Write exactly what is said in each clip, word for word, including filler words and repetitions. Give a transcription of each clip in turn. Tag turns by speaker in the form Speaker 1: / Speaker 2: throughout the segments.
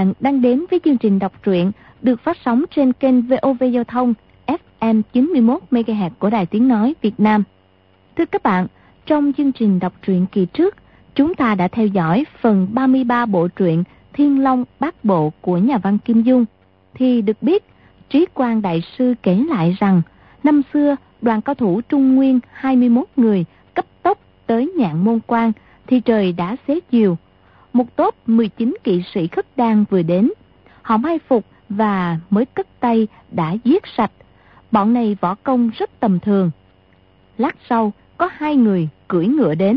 Speaker 1: bạn đang đến với chương trình đọc truyện được phát sóng trên kênh vê o vê Giao thông ép em chín mươi mốt mê ga héc của Đài Tiếng Nói Việt Nam. Thưa các bạn, trong chương trình đọc truyện kỳ trước, chúng ta đã theo dõi phần ba mươi ba bộ truyện Thiên Long Bát Bộ của nhà văn Kim Dung. Thì được biết, Trí Quang Đại Sư kể lại rằng, năm xưa đoàn cao thủ Trung Nguyên hai mươi mốt người cấp tốc tới Nhạn Môn Quan thì trời đã xế chiều. Một tốp mười chín kỵ sĩ Khất Đan vừa đến. Họ mai phục và mới cất tay đã giết sạch. Bọn này võ công rất tầm thường. Lát sau, có hai người cưỡi ngựa đến.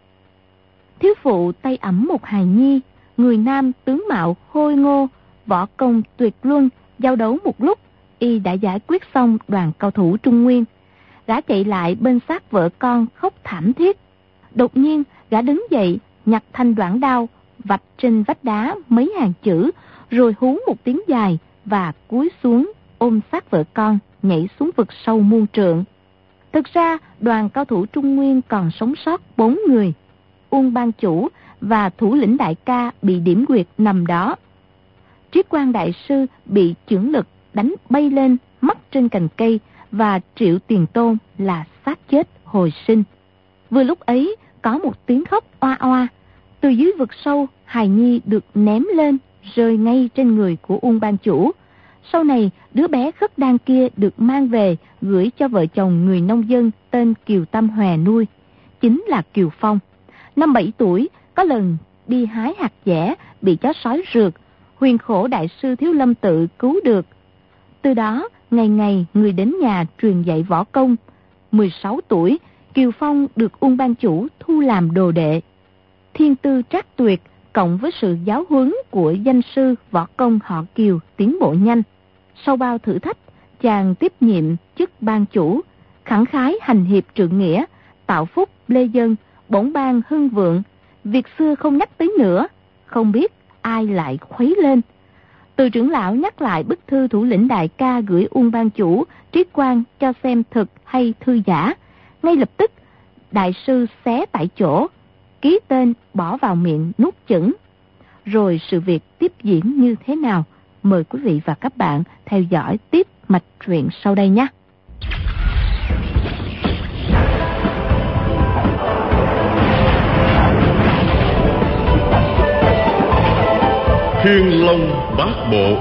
Speaker 1: Thiếu phụ tay ẵm một hài nhi, người nam tướng mạo khôi ngô, võ công tuyệt luân, giao đấu một lúc, y đã giải quyết xong đoàn cao thủ Trung Nguyên. Gã chạy lại bên xác vợ con khóc thảm thiết. Đột nhiên, gã đứng dậy, nhặt thanh đoạn đao, vạch trên vách đá mấy hàng chữ, rồi hú một tiếng dài và cúi xuống ôm xác vợ con, nhảy xuống vực sâu muôn trượng. Thực ra, đoàn cao thủ Trung Nguyên còn sống sót bốn người. Uông Ban Chủ và thủ lĩnh đại ca bị điểm quyệt nằm đó. Trí Quang Đại Sư bị chưởng lực đánh bay lên, mắc trên cành cây, và Triệu Tiền Tôn là xác chết hồi sinh. Vừa lúc ấy, có một tiếng khóc oa oa. Từ dưới vực sâu, hài nhi được ném lên, rơi ngay trên người của Uông Ban Chủ. Sau này, đứa bé Khất Đan kia được mang về, gửi cho vợ chồng người nông dân tên Kiều Tâm Hòe nuôi, chính là Kiều Phong. Năm bảy tuổi, có lần đi hái hạt dẻ, bị chó sói rượt, Huyền Khổ Đại Sư Thiếu Lâm Tự cứu được. Từ đó, ngày ngày người đến nhà truyền dạy võ công. mười sáu tuổi, Kiều Phong được Uông Ban Chủ thu làm đồ đệ. Thiên tư trác tuyệt, cộng với sự giáo huấn của danh sư võ công họ Kiều tiến bộ nhanh. Sau bao thử thách, chàng tiếp nhiệm chức ban chủ, khẳng khái hành hiệp trượng nghĩa, tạo phúc lê dân, bổn ban hưng vượng. Việc xưa không nhắc tới nữa, không biết ai lại khuấy lên. Từ trưởng lão nhắc lại bức thư thủ lĩnh đại ca gửi Uông Ban Chủ, Trí Quang cho xem thực hay thư giả. Ngay lập tức, đại sư xé tại chỗ, ký tên bỏ vào miệng nuốt chửng. Rồi sự việc tiếp diễn như thế nào? Mời quý vị và các bạn theo dõi tiếp mạch truyện sau đây nhé.
Speaker 2: Thiên Long Bát Bộ.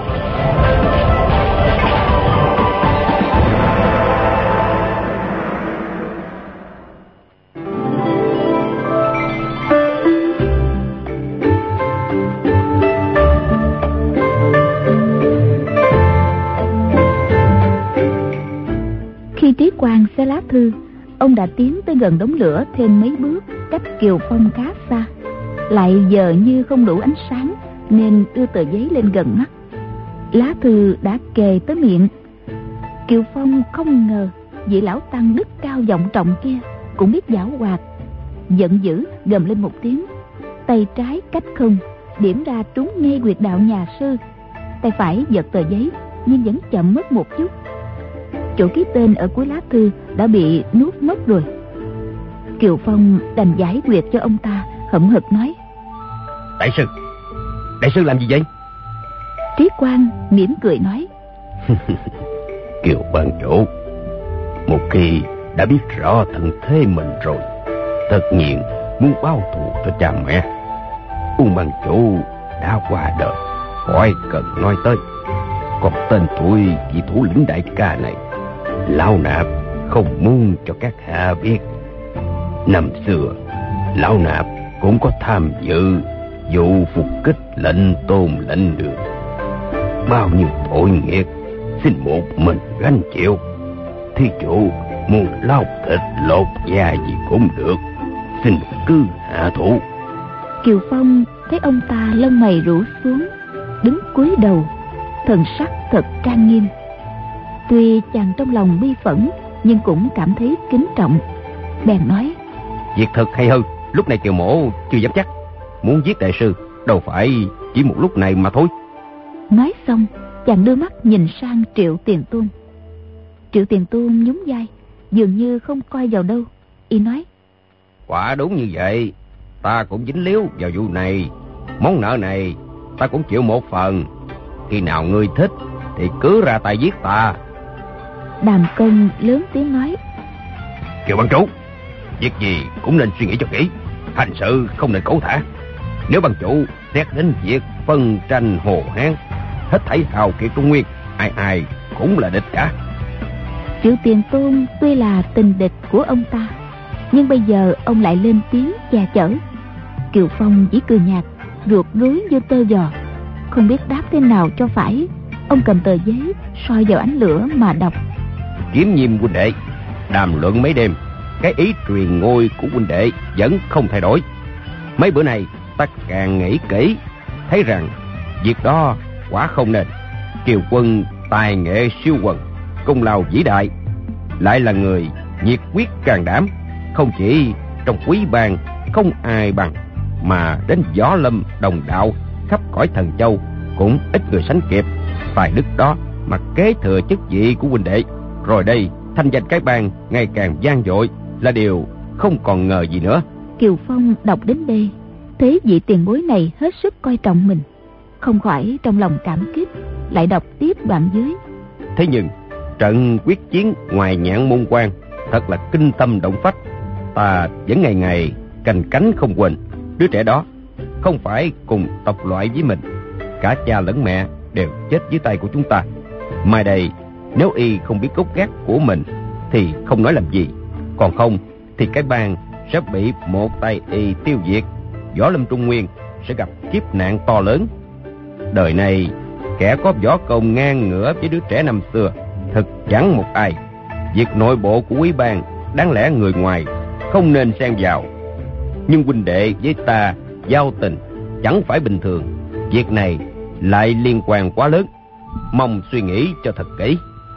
Speaker 1: Khi Trí Quang xé lá thư, ông đã tiến tới gần đống lửa thêm mấy bước, cách Kiều Phong khá xa. Lại giờ như không đủ ánh sáng, nên đưa tờ giấy lên gần mắt. Lá thư đã kề tới miệng. Kiều Phong không ngờ vị lão tăng đức cao vọng trọng kia cũng biết giảo hoạt. Giận dữ gầm lên một tiếng, tay trái cách không điểm ra trúng ngay huyệt đạo nhà sư. Tay phải giật tờ giấy nhưng vẫn chậm mất một chút. Chỗ ký tên ở cuối lá thư đã bị nuốt mất rồi. Kiều Phong đành giải huyệt cho ông ta, hậm hực nói:
Speaker 3: Đại sư, đại sư làm gì vậy?
Speaker 1: Trí Quang mỉm cười nói:
Speaker 3: Kiều ban chủ, một khi đã biết rõ thân thế mình rồi, tất nhiên muốn báo thù cho cha mẹ. Uông ban chủ đã qua đời, khỏi cần nói tới. Còn tên tuổi vị thủ lĩnh đại ca này, lão nạp không muốn cho các hạ biết. Năm xưa, lão nạp cũng có tham dự vụ phục kích lệnh Tôn lệnh Đường. Bao nhiêu tội nghiệp xin một mình gánh chịu. Thí chủ muốn lau thịt lột da gì cũng được, xin cứ hạ thủ.
Speaker 1: Kiều Phong thấy ông ta lông mày rũ xuống, đứng cúi đầu, thần sắc thật trang nghiêm. Tuy chàng trong lòng bi phẫn, nhưng cũng cảm thấy kính trọng, bèn nói:
Speaker 3: Việc thật hay hơn, lúc này Kiều mổ chưa dám chắc. Muốn giết đại sư đâu phải chỉ một lúc này mà thôi.
Speaker 1: Nói xong, chàng đưa mắt nhìn sang Triệu Tiền Tôn. Triệu Tiền Tôn nhún vai, dường như không coi vào đâu. Y nói:
Speaker 3: Quả đúng như vậy, ta cũng dính líu vào vụ này. Món nợ này ta cũng chịu một phần. Khi nào ngươi thích thì cứ ra tay giết ta.
Speaker 1: Đàm Công lớn tiếng nói:
Speaker 3: Kiều ban chủ, việc gì cũng nên suy nghĩ cho kỹ, hành sự không nên cẩu thả. Nếu ban chủ xét đến việc phân tranh Hồ Hán, hết thảy hào kiệt Trung Nguyên, ai ai cũng là địch cả.
Speaker 1: Triệu Tiền Tôn tuy là tình địch của ông ta, nhưng bây giờ ông lại lên tiếng che chở. Kiều Phong chỉ cười nhạt, ruột rối như tơ giò, không biết đáp thế nào cho phải. Ông cầm tờ giấy soi vào ánh lửa mà đọc:
Speaker 3: Kiếm Nhiêm huynh đệ đàm luận mấy đêm, cái ý truyền ngôi của huynh đệ vẫn không thay đổi. Mấy bữa này ta càng nghĩ kỹ, thấy rằng việc đó quả không nên. Kiều quân tài nghệ siêu quần, công lao vĩ đại, lại là người nhiệt quyết can đảm, không chỉ trong quý bang không ai bằng, mà đến võ lâm đồng đạo khắp cõi Thần Châu cũng ít người sánh kịp. Tài đức đó mà kế thừa chức vị của huynh đệ, rồi đây thanh danh cái bang ngày càng vang dội là điều không còn ngờ gì nữa.
Speaker 1: Kiều Phong đọc đến đây, thấy vị tiền bối này hết sức coi trọng mình, không khỏi trong lòng cảm kích, lại đọc tiếp đoạn dưới:
Speaker 3: Thế nhưng trận quyết chiến ngoài Nhạn Môn Quan thật là kinh tâm động phách, ta vẫn ngày ngày canh cánh không quên. Đứa trẻ đó không phải cùng tộc loại với mình, cả cha lẫn mẹ đều chết dưới tay của chúng ta. Mai đây nếu y không biết gốc gác của mình thì không nói làm gì, còn không thì cái bang sẽ bị một tay y tiêu diệt, võ lâm Trung Nguyên sẽ gặp kiếp nạn to lớn. Đời này kẻ có võ công ngang ngửa với đứa trẻ năm xưa thực chẳng một ai. Việc nội bộ của quý bang đáng lẽ người ngoài không nên xen vào, nhưng huynh đệ với ta giao tình chẳng phải bình thường, việc này lại liên quan quá lớn, mong suy nghĩ cho thật kỹ.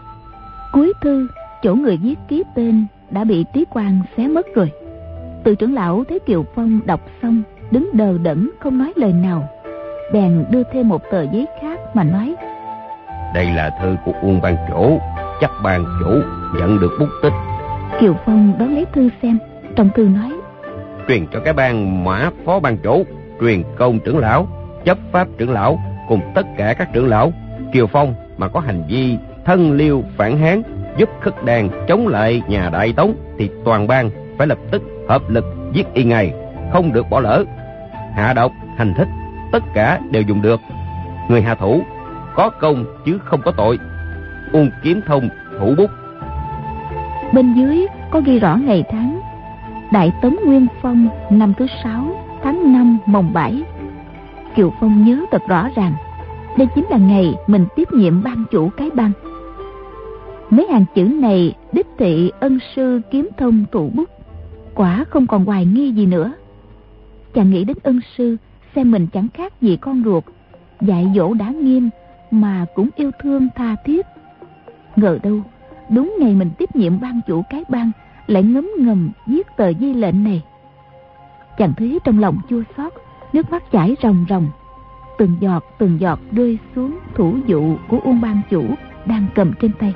Speaker 1: Cuối thư, chỗ người viết ký tên đã bị Trí Quang xé mất rồi. Từ trưởng lão thấy Kiều Phong đọc xong, đứng đờ đẫn không nói lời nào, bèn đưa thêm một tờ giấy khác mà nói:
Speaker 3: Đây là thư của Uông ban chủ, chắc ban chủ nhận được bút tích.
Speaker 1: Kiều Phong đón lấy thư xem, trong thư nói:
Speaker 3: Truyền cho cái ban Mã phó ban chủ, truyền công trưởng lão, chấp pháp trưởng lão cùng tất cả các trưởng lão, Kiều Phong mà có hành vi thân liêu phản Hán, giúp Khất Đan chống lại nhà Đại Tống thì toàn bang phải lập tức hợp lực giết y ngay, không được bỏ lỡ. Hạ độc, hành thích, tất cả đều dùng được. Người hạ thủ có công chứ không có tội. Uông Kiếm Thông thủ bút.
Speaker 1: Bên dưới có ghi rõ ngày tháng: Đại Tống Nguyên Phong năm thứ sáu tháng năm mồng bảy. Kiều Phong nhớ thật rõ ràng, đây chính là ngày mình tiếp nhiệm ban chủ cái bang. Mấy hàng chữ này đích thị ân sư Kiếm Thông thủ bút, quả không còn hoài nghi gì nữa. Chàng nghĩ đến ân sư xem mình chẳng khác gì con ruột, dạy dỗ đã nghiêm mà cũng yêu thương tha thiết. Ngờ đâu đúng ngày mình tiếp nhiệm ban chủ cái bang lại ngấm ngầm viết tờ di lệnh này. Chàng thấy trong lòng chua xót, nước mắt chảy ròng ròng, từng giọt từng giọt rơi xuống thủ dụ của Uông ban chủ đang cầm trên tay.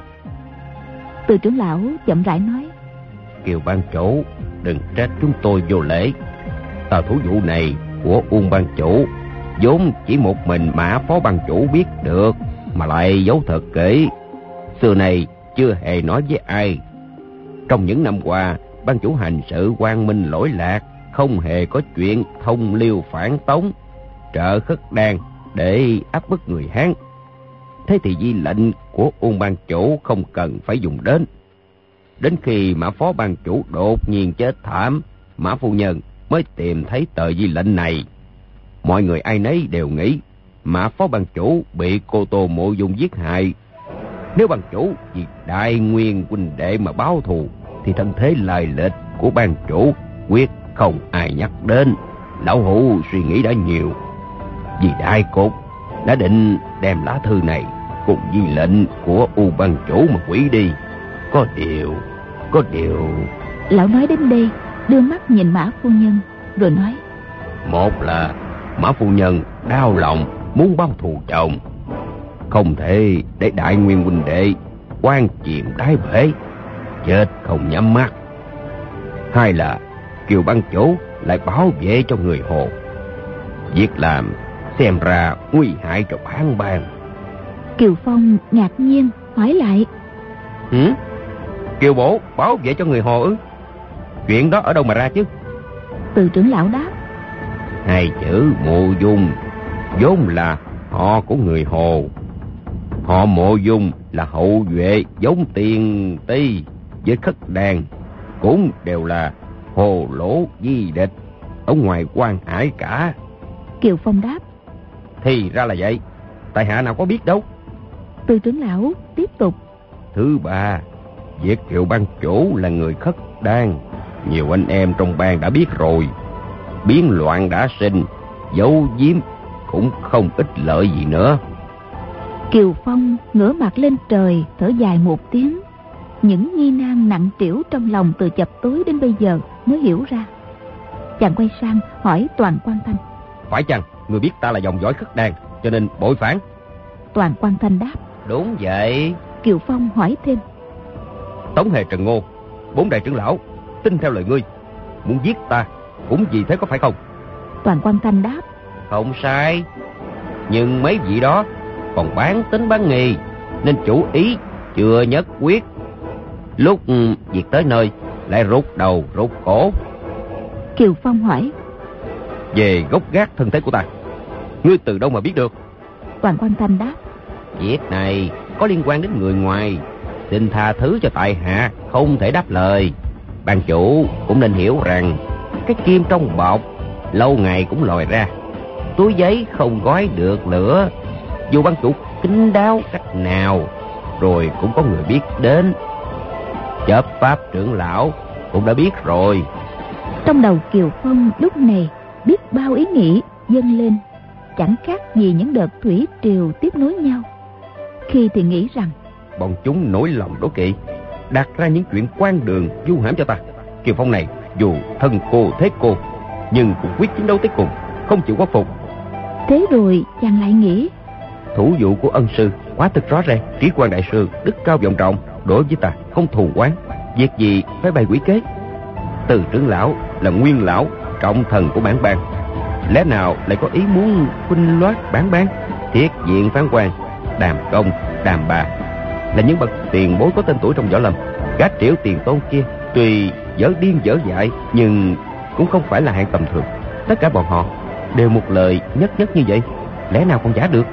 Speaker 1: Từ trưởng lão chậm rãi nói:
Speaker 3: Kiều ban chủ đừng trách chúng tôi vô lễ. Tờ thủ dụ này của Uông ban chủ vốn chỉ một mình Mã phó ban chủ biết được, mà lại giấu thật kỹ, xưa này chưa hề nói với ai. Trong những năm qua, ban chủ hành sự quang minh lỗi lạc, không hề có chuyện thông liêu phản Tống, trợ Khất Đan để áp bức người Hán. Thế thì di lệnh của Uông ban chủ không cần phải dùng đến. Đến khi Mã phó ban chủ đột nhiên chết thảm, Mã phu nhân mới tìm thấy tờ di lệnh này. Mọi người ai nấy đều nghĩ Mã phó ban chủ bị cô Tô Mộ Dung giết hại. Nếu ban chủ vì Đại Nguyên huynh đệ mà báo thù, thì thân thế lời lịch của ban chủ quyết không ai nhắc đến. Lão hủ suy nghĩ đã nhiều, vì đại cục đã định đem lá thư này cùng di lệnh của U ban chủ mà hủy đi. Có điều, có điều...
Speaker 1: Lão nói đến đây, đưa mắt nhìn Mã phu nhân, rồi nói:
Speaker 3: Một là Mã phu nhân đau lòng muốn báo thù chồng, không thể để Đại Nguyên huynh đệ quan chìm đáy bể, chết không nhắm mắt. Hai là Kiều ban chủ lại bảo vệ cho người Hồ, việc làm Xem ra nguy hại cho bản bang.
Speaker 1: Kiều Phong ngạc nhiên hỏi lại.
Speaker 3: Ừ? Kiều bổ bảo vệ cho người Hồ ư? Chuyện đó ở đâu mà ra chứ?
Speaker 1: Từ trưởng lão đáp.
Speaker 3: Hai chữ Mộ Dung vốn là họ của người Hồ. Họ Mộ Dung là hậu duệ giống Tiền Ti với Khất Đàn, cũng đều là Hồ Lỗ di địch ở ngoài Quan Hải cả.
Speaker 1: Kiều Phong đáp.
Speaker 3: Thì ra là vậy, tại hạ nào có biết đâu.
Speaker 1: Từ trưởng lão tiếp tục. Thứ
Speaker 3: ba, việc Kiều ban chủ là người Khất Đan, nhiều anh em trong bang đã biết rồi. Biến loạn đã sinh, giấu giếm cũng không ích lợi gì nữa.
Speaker 1: Kiều Phong ngửa mặt lên trời, thở dài một tiếng. Những nghi nan nặng trĩu trong lòng từ chập tối đến bây giờ mới hiểu ra. Chàng quay sang hỏi Toàn Quan Thanh.
Speaker 3: Phải chăng người biết ta là dòng dõi Khất Đan, cho nên bội phản?
Speaker 1: Toàn Quan Thanh đáp.
Speaker 3: Đúng vậy.
Speaker 1: Kiều Phong hỏi thêm.
Speaker 3: Tống Hề Trần Ngô, bốn đại trưởng lão tin theo lời ngươi, muốn giết ta cũng vì thế có phải không?
Speaker 1: Toàn Quan Thanh đáp.
Speaker 3: Không sai, nhưng mấy vị đó còn bán tính bán nghi, nên chủ ý chưa nhất quyết. Lúc việc tới nơi lại rút đầu rút cổ.
Speaker 1: Kiều Phong hỏi.
Speaker 3: Về gốc gác thân thế của ta, ngươi từ đâu mà biết được?
Speaker 1: Toàn Quan Thanh đáp.
Speaker 3: Việc này có liên quan đến người ngoài, xin tha thứ cho tại hạ không thể đáp lời. Ban chủ cũng nên hiểu rằng cái kim trong bọc lâu ngày cũng lòi ra, túi giấy không gói được lửa. Dù ban chủ kín đáo cách nào, rồi cũng có người biết đến. Chấp pháp trưởng lão cũng đã biết rồi.
Speaker 1: Trong đầu Kiều Phong lúc này biết bao ý nghĩ dâng lên, chẳng khác gì những đợt thủy triều tiếp nối nhau. Khi thì nghĩ rằng
Speaker 3: bọn chúng nổi lòng đố kỵ, đặt ra những chuyện quan đường du hãm cho ta. Kiều Phong này dù thân cô thế cô, nhưng cũng quyết chiến đấu tới cùng, không chịu khuất phục.
Speaker 1: Thế rồi chàng lại nghĩ,
Speaker 3: thủ vụ của ân sư quá thực rõ ràng, trí quan đại sư đức cao vọng trọng, đối với ta không thù oán, việc gì phải bày quỷ kế. Từ trưởng lão là nguyên lão trọng thần của bản bang, lẽ nào lại có ý muốn khuynh loát bản bang? Thiết diện phán quan, Đàm Công, Đàm Bà là những bậc tiền bối có tên tuổi trong võ lâm. Các triệu tiền tôn kia tuy dở điên dở dại, nhưng cũng không phải là hạng tầm thường. Tất cả bọn họ đều một lời nhất nhất như vậy, lẽ nào còn giả được?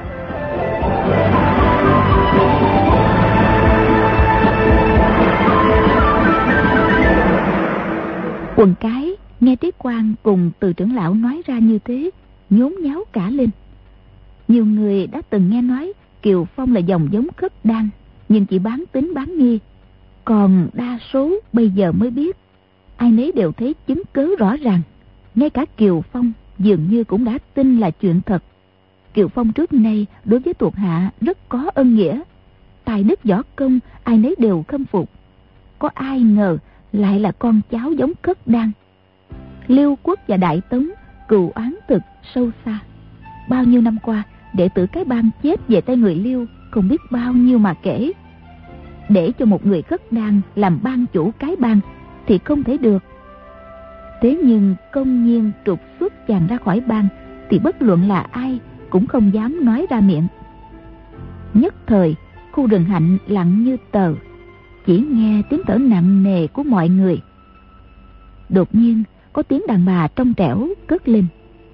Speaker 1: Quần cái nghe Trí Quan cùng Từ trưởng lão nói ra như thế, nhốn nháo cả lên. Nhiều người đã từng nghe nói Kiều Phong là dòng giống Khất Đan, nhưng chỉ bán tính bán nghi. Còn đa số bây giờ mới biết, ai nấy đều thấy chứng cứ rõ ràng. Ngay cả Kiều Phong dường như cũng đã tin là chuyện thật. Kiều Phong trước nay đối với thuộc hạ rất có ân nghĩa, tài đức võ công ai nấy đều khâm phục. Có ai ngờ lại là con cháu giống Khất Đan. Liêu Quốc và Đại Tống cừu oán thực sâu xa. Bao nhiêu năm qua, đệ tử cái bang chết về tay người Liêu không biết bao nhiêu mà kể. Để cho một người Khất Đan làm ban chủ cái bang thì không thể được. Thế nhưng công nhiên trục xuất chàng ra khỏi bang thì bất luận là ai cũng không dám nói ra miệng. Nhất thời khu rừng hạnh lặng như tờ, chỉ nghe tiếng thở nặng nề của mọi người. Đột nhiên có tiếng đàn bà trong trẻo cất lên.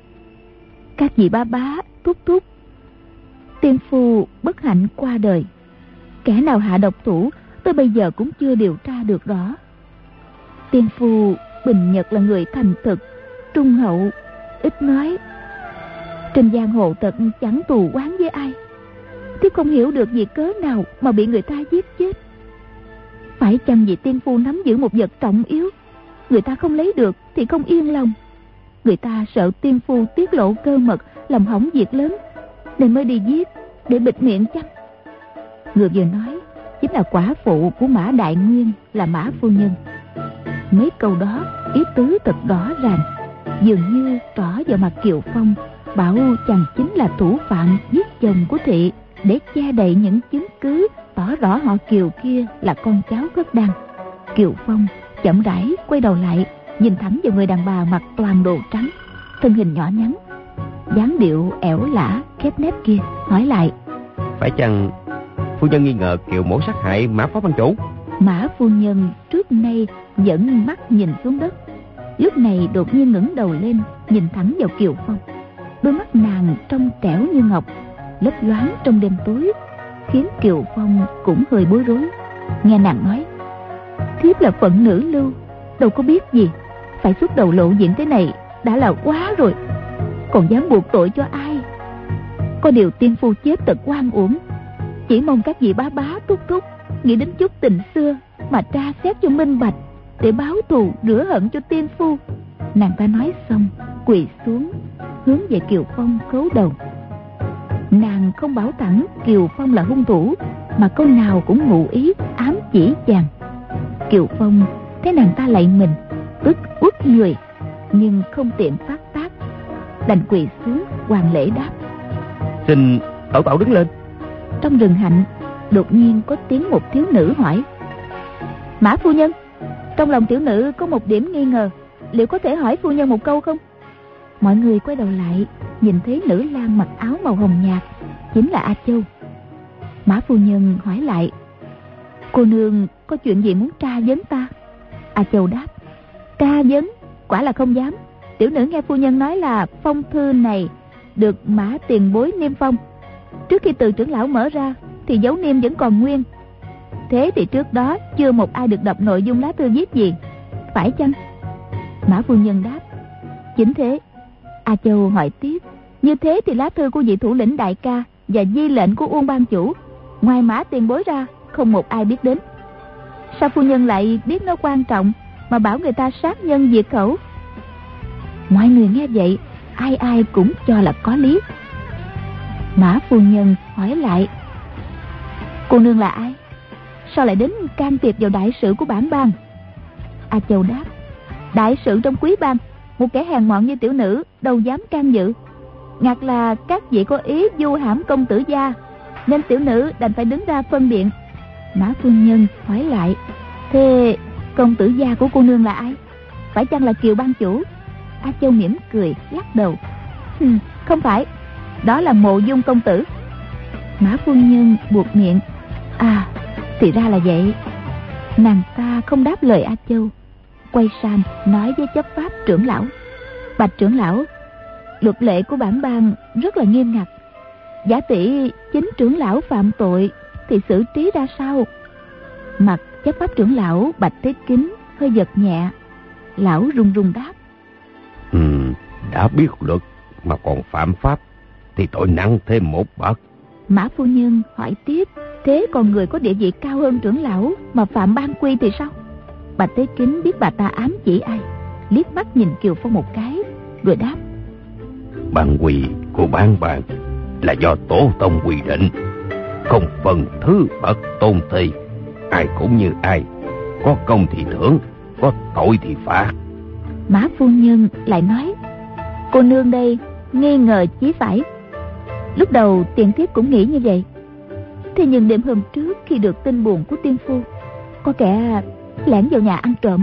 Speaker 1: Các vị ba bá, thúc thúc, tiên phu bất hạnh qua đời. Kẻ nào hạ độc thủ tới bây giờ cũng chưa điều tra được rõ. Tiên phu Bình Nhật là người thành thực, trung hậu, ít nói. Trên giang hồ thật chẳng tù oán với ai. Thiếp không hiểu được vì cớ nào mà bị người ta giết chết. Phải chăng vì tiên phu nắm giữ một vật trọng yếu, người ta không lấy được thì không yên lòng. Người ta sợ tiên phu tiết lộ cơ mật làm hỏng việc lớn, nên mới đi giết để bịt miệng chăng? Người vừa nói chính là quả phụ của Mã Đại Nguyên, là Mã phu nhân. Mấy câu đó ý tứ thật rõ ràng, dường như tỏ vào mặt Kiều Phong, bảo chàng chính là thủ phạm giết chồng của Thị, để che đậy những chứng cứ tỏ rõ họ Kiều kia là con cháu Khất Đan. Kiều Phong chậm rãi quay đầu lại, nhìn thẳng vào người đàn bà mặc toàn đồ trắng, thân hình nhỏ nhắn. dáng điệu ẻo lả khép nép kia hỏi lại:
Speaker 3: Phải chăng phu nhân nghi ngờ Kiều mổ sát hại Mã phó ban chủ?
Speaker 1: Mã phu nhân trước nay vẫn mắt nhìn xuống đất, lúc này đột nhiên ngẩng đầu lên, nhìn thẳng vào Kiều Phong. Đôi mắt nàng trong trẻo như ngọc, lấp loáng trong đêm tối, khiến Kiều Phong cũng hơi bối rối. Nghe nàng nói: Thiếp là phận nữ lưu, đâu có biết gì, phải xuất đầu lộ diện thế này đã là quá rồi, còn dám buộc tội cho ai? Có điều tiên phu chết thật oan uổng, chỉ mong các vị bá bá thúc thúc nghĩ đến chút tình xưa mà tra xét cho minh bạch, để báo thù rửa hận cho tiên phu. Nàng ta nói xong quỳ xuống hướng về Kiều Phong khấu đầu. Nàng không bảo thẳng Kiều Phong là hung thủ, mà câu nào cũng ngụ ý ám chỉ chàng. Kiều Phong thấy nàng ta lạy mình, tức uất người, nhưng không tiện phát tác, đành quỳ xuống hoàn lễ đáp:
Speaker 3: Xin tẩu tẩu đứng lên.
Speaker 1: Trong rừng hạnh đột nhiên có tiếng một thiếu nữ hỏi: Mã phu nhân, trong lòng tiểu nữ có một điểm nghi ngờ, liệu có thể hỏi phu nhân một câu không? Mọi người quay đầu lại, nhìn thấy nữ lang mặc áo màu hồng nhạt, chính là A Châu. Mã phu nhân hỏi lại: Cô nương có chuyện gì muốn tra vấn ta? A Châu đáp: Tra vấn quả là không dám. Tiểu nữ nghe phu nhân nói là phong thư này được Mã tiền bối niêm phong. Trước khi từ trưởng lão mở ra thì dấu niêm vẫn còn nguyên. Thế thì trước đó chưa một ai được đọc nội dung lá thư viết gì, phải chăng? Mã phu nhân đáp: Chính thế. A Châu hỏi tiếp: Như thế thì lá thư của vị thủ lĩnh đại ca và di lệnh của Uông ban chủ, ngoài Mã tiền bối ra không một ai biết đến. Sao phu nhân lại biết nó quan trọng mà bảo người ta sát nhân diệt khẩu? Mọi người nghe vậy ai ai cũng cho là có lý. Mã phu nhân hỏi lại: Cô nương là ai? Sao lại đến can thiệp vào đại sự của bản bang? A Châu đáp: Đại sự trong quý bang, một kẻ hèn mọn như tiểu nữ đâu dám can dự. Ngặt là các vị có ý du hãm công tử gia, nên tiểu nữ đành phải đứng ra phân biện. Mã phu nhân hỏi lại: Thế công tử gia của cô nương là ai? Phải chăng là Kiều ban chủ? A Châu mỉm cười lắc đầu: Không phải, đó là Mộ Dung công tử. Mã phu nhân buột miệng: À, thì ra là vậy. Nàng ta không đáp lời A Châu, quay sang nói với chấp pháp trưởng lão: Bạch trưởng lão, luật lệ của bản bang rất là nghiêm ngặt. Giả tỷ chính trưởng lão phạm tội thì xử trí ra sao? Mặt chấp pháp trưởng lão Bạch Thế Kính hơi giật nhẹ, lão run run đáp:
Speaker 3: Ừ, đã biết luật mà còn phạm pháp thì tội nặng thêm một bậc.
Speaker 1: Mã phu nhân hỏi tiếp: Thế còn người có địa vị cao hơn trưởng lão mà phạm ban quy thì sao? Bạch Thế Kính biết bà ta ám chỉ ai, liếc mắt nhìn Kiều Phong một cái rồi đáp:
Speaker 3: Ban quy của bản bang là do tổ tông quy định, không phân thứ bậc tôn ti, ai cũng như ai, có công thì thưởng, có tội thì phạt.
Speaker 1: Mã phu nhân lại nói: Cô nương đây nghi ngờ chí phải. Lúc đầu tiền thiếp cũng nghĩ như vậy, thế nhưng đêm hôm trước khi được tin buồn của tiên phu, có kẻ lẻn vào nhà ăn trộm.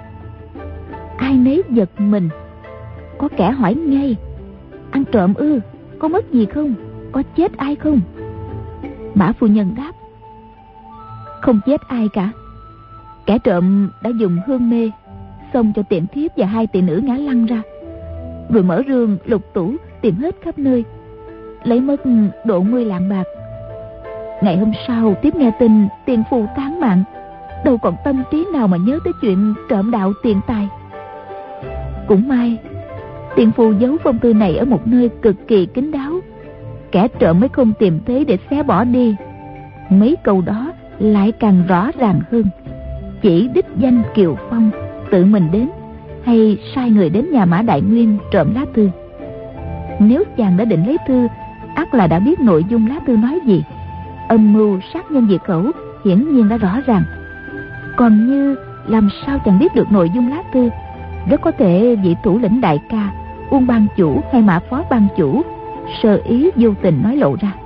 Speaker 1: Ai nấy giật mình. Có kẻ hỏi ngay: Ăn trộm ư? Có mất gì không? Có chết ai không? Mã phu nhân đáp: Không chết ai cả. Kẻ trộm đã dùng hương mê xông cho tiệm thiếp và hai tỷ nữ ngã lăn ra, rồi mở rương lục tủ tìm hết khắp nơi, lấy mất độ mười lạng bạc. Ngày hôm sau tiếp nghe tin tiền phu tán mạng, đâu còn tâm trí nào mà nhớ tới chuyện trộm đạo tiền tài. Cũng may tiền phu giấu phong thư này ở một nơi cực kỳ kín đáo, kẻ trộm mới không tìm thấy để xé bỏ đi. Mấy câu đó lại càng rõ ràng hơn, chỉ đích danh Kiều Phong tự mình đến hay sai người đến nhà Mã Đại Nguyên trộm lá thư. Nếu chàng đã định lấy thư, ắt là đã biết nội dung lá thư nói gì. Âm mưu sát nhân diệt khẩu hiển nhiên đã rõ ràng. Còn như làm sao chàng biết được nội dung lá thư? Rất có thể vị thủ lĩnh đại ca, Uông ban chủ hay Mã phó ban chủ sơ ý vô tình nói lộ ra.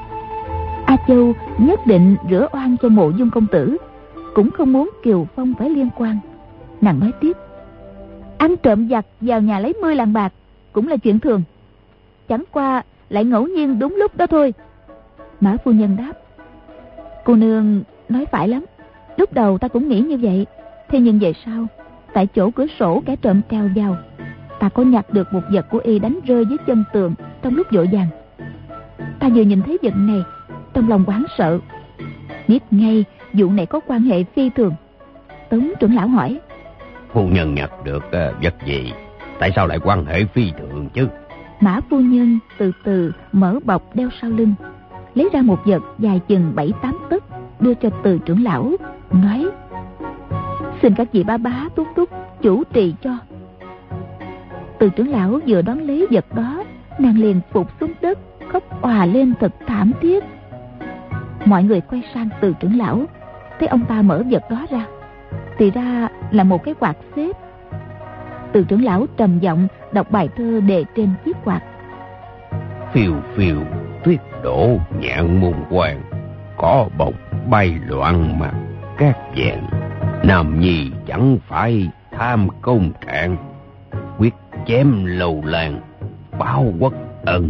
Speaker 1: A Châu nhất định rửa oan cho Mộ Dung công tử, cũng không muốn Kiều Phong phải liên quan. Nàng nói tiếp: Ăn trộm giặc vào nhà lấy mười lạng bạc cũng là chuyện thường. chẳng qua lại ngẫu nhiên đúng lúc đó thôi. Mã phu nhân đáp: Cô nương nói phải lắm. Lúc đầu ta cũng nghĩ như vậy. Thế nhưng về sau, tại chỗ cửa sổ kẻ trộm trèo vào, ta có nhặt được một vật của y đánh rơi dưới chân tường trong lúc vội vàng. Ta vừa nhìn thấy vật này, trong lòng hoảng sợ, biết ngay vụ này có quan hệ phi thường. Tống trưởng lão hỏi:
Speaker 3: Phu nhân nhặt được uh, vật gì? Tại sao lại quan hệ phi thường chứ?
Speaker 1: Mã phu nhân từ từ mở bọc đeo sau lưng, lấy ra một vật dài chừng bảy tám tấc, đưa cho Từ trưởng lão, nói: Xin các vị bá bá túc túc chủ trì cho. Từ trưởng lão vừa đón lấy vật đó, nàng liền phục xuống đất, khóc òa lên thật thảm thiết. Mọi người quay sang Từ trưởng lão, thấy ông ta mở vật đó ra, thì ra là một cái quạt xếp. Từ trưởng lão trầm giọng đọc bài thơ đề trên chiếc quạt:
Speaker 3: Phiêu phiêu tuyết đổ nhạn môn quan, cỏ bọc bay loạn mặt cát vàng. Nam nhi chẳng phải tham công trạng, quyết chém lầu làng báo quốc ân.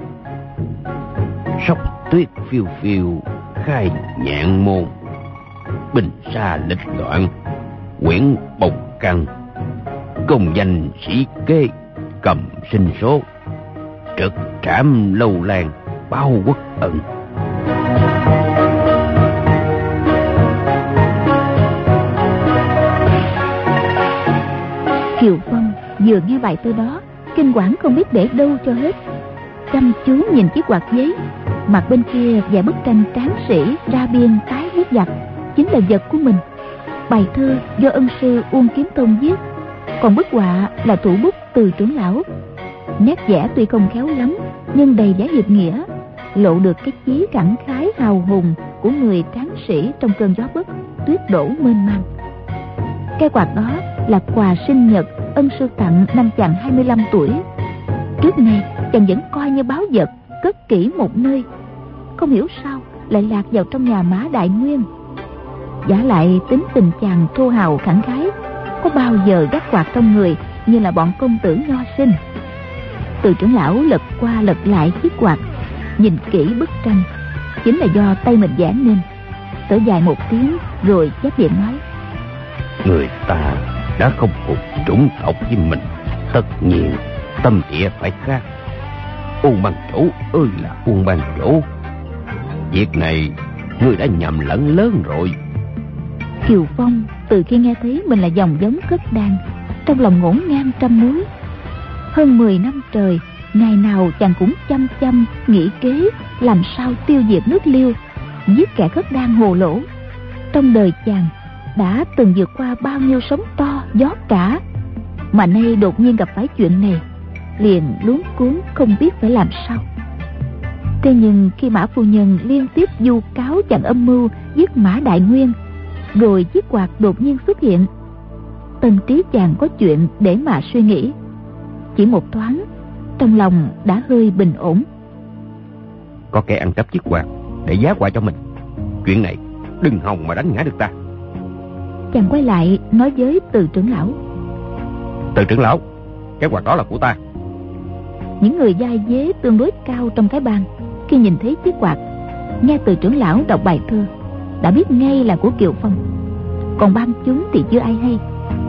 Speaker 3: Sóc tuyết phiêu phiêu khai nhạn môn, bình xa lịch loạn quyển bộc căn. Công danh sĩ kế cầm sinh số, trực trảm lâu làng báo quốc ân.
Speaker 1: Kiều Phong vừa nghe bài thơ đó, kinh quản không biết để đâu cho hết, chăm chú nhìn chiếc quạt giấy. Mặt bên kia vài bức tranh tráng sĩ ra biên tái giết giặc, chính là vật của mình. Bài thơ do ân sư Uông Kiếm Tông viết, còn bức họa là thủ bút Từ trưởng lão. Nét vẽ tuy không khéo lắm, nhưng đầy vẻ hiệp nghĩa, lộ được cái chí khẳng khái hào hùng của người tráng sĩ trong cơn gió bấc tuyết đổ mênh mang. Cái quạt đó là quà sinh nhật ân sư tặng năm chàng hai mươi lăm tuổi. Trước nay chàng vẫn coi như báu vật, cất kỹ một nơi, không hiểu sao lại lạc vào trong nhà Mã Đại Nguyên. Giả lại tính tình chàng thô hào khẳng khái, có bao giờ gác quạt trong người như là bọn công tử nho sinh. Từ trưởng lão lật qua lật lại chiếc quạt, nhìn kỹ bức tranh, chính là do tay mình vẽ nên. Thở dài một tiếng rồi chép miệng nói:
Speaker 3: Người ta đã không phục chủng tộc với mình, tất nhiên tâm địa phải khác. Uông ban chủ ơi là Uông ban chủ, việc này ngươi đã nhầm lẫn lớn rồi.
Speaker 1: Kiều Phong từ khi nghe thấy mình là dòng giống Cất Đan, trong lòng ngổn ngang trăm mối. Hơn mười năm trời, ngày nào chàng cũng chăm chăm nghĩ kế làm sao tiêu diệt nước Liêu, giết kẻ Cất Đan hồ lỗ. Trong đời chàng đã từng vượt qua bao nhiêu sóng to gió cả, mà nay đột nhiên gặp phải chuyện này, liền luống cuống không biết phải làm sao. Thế nhưng khi Mã phu nhân liên tiếp vu cáo chàng âm mưu giết Mã Đại Nguyên, rồi chiếc quạt đột nhiên xuất hiện, tâm trí chàng có chuyện để mà suy nghĩ. Chỉ một thoáng, trong lòng đã hơi bình ổn.
Speaker 3: Có kẻ ăn cắp chiếc quạt để giá quà cho mình, chuyện này đừng hòng mà đánh ngã được ta.
Speaker 1: Chàng quay lại nói với Từ trưởng lão:
Speaker 3: Từ trưởng lão, cái quạt đó là của ta.
Speaker 1: Những người vai vế tương đối cao trong cái bàn, khi nhìn thấy chiếc quạt, nghe Từ trưởng lão đọc bài thơ, đã biết ngay là của Kiều Phong. Còn ban chúng thì chưa ai hay.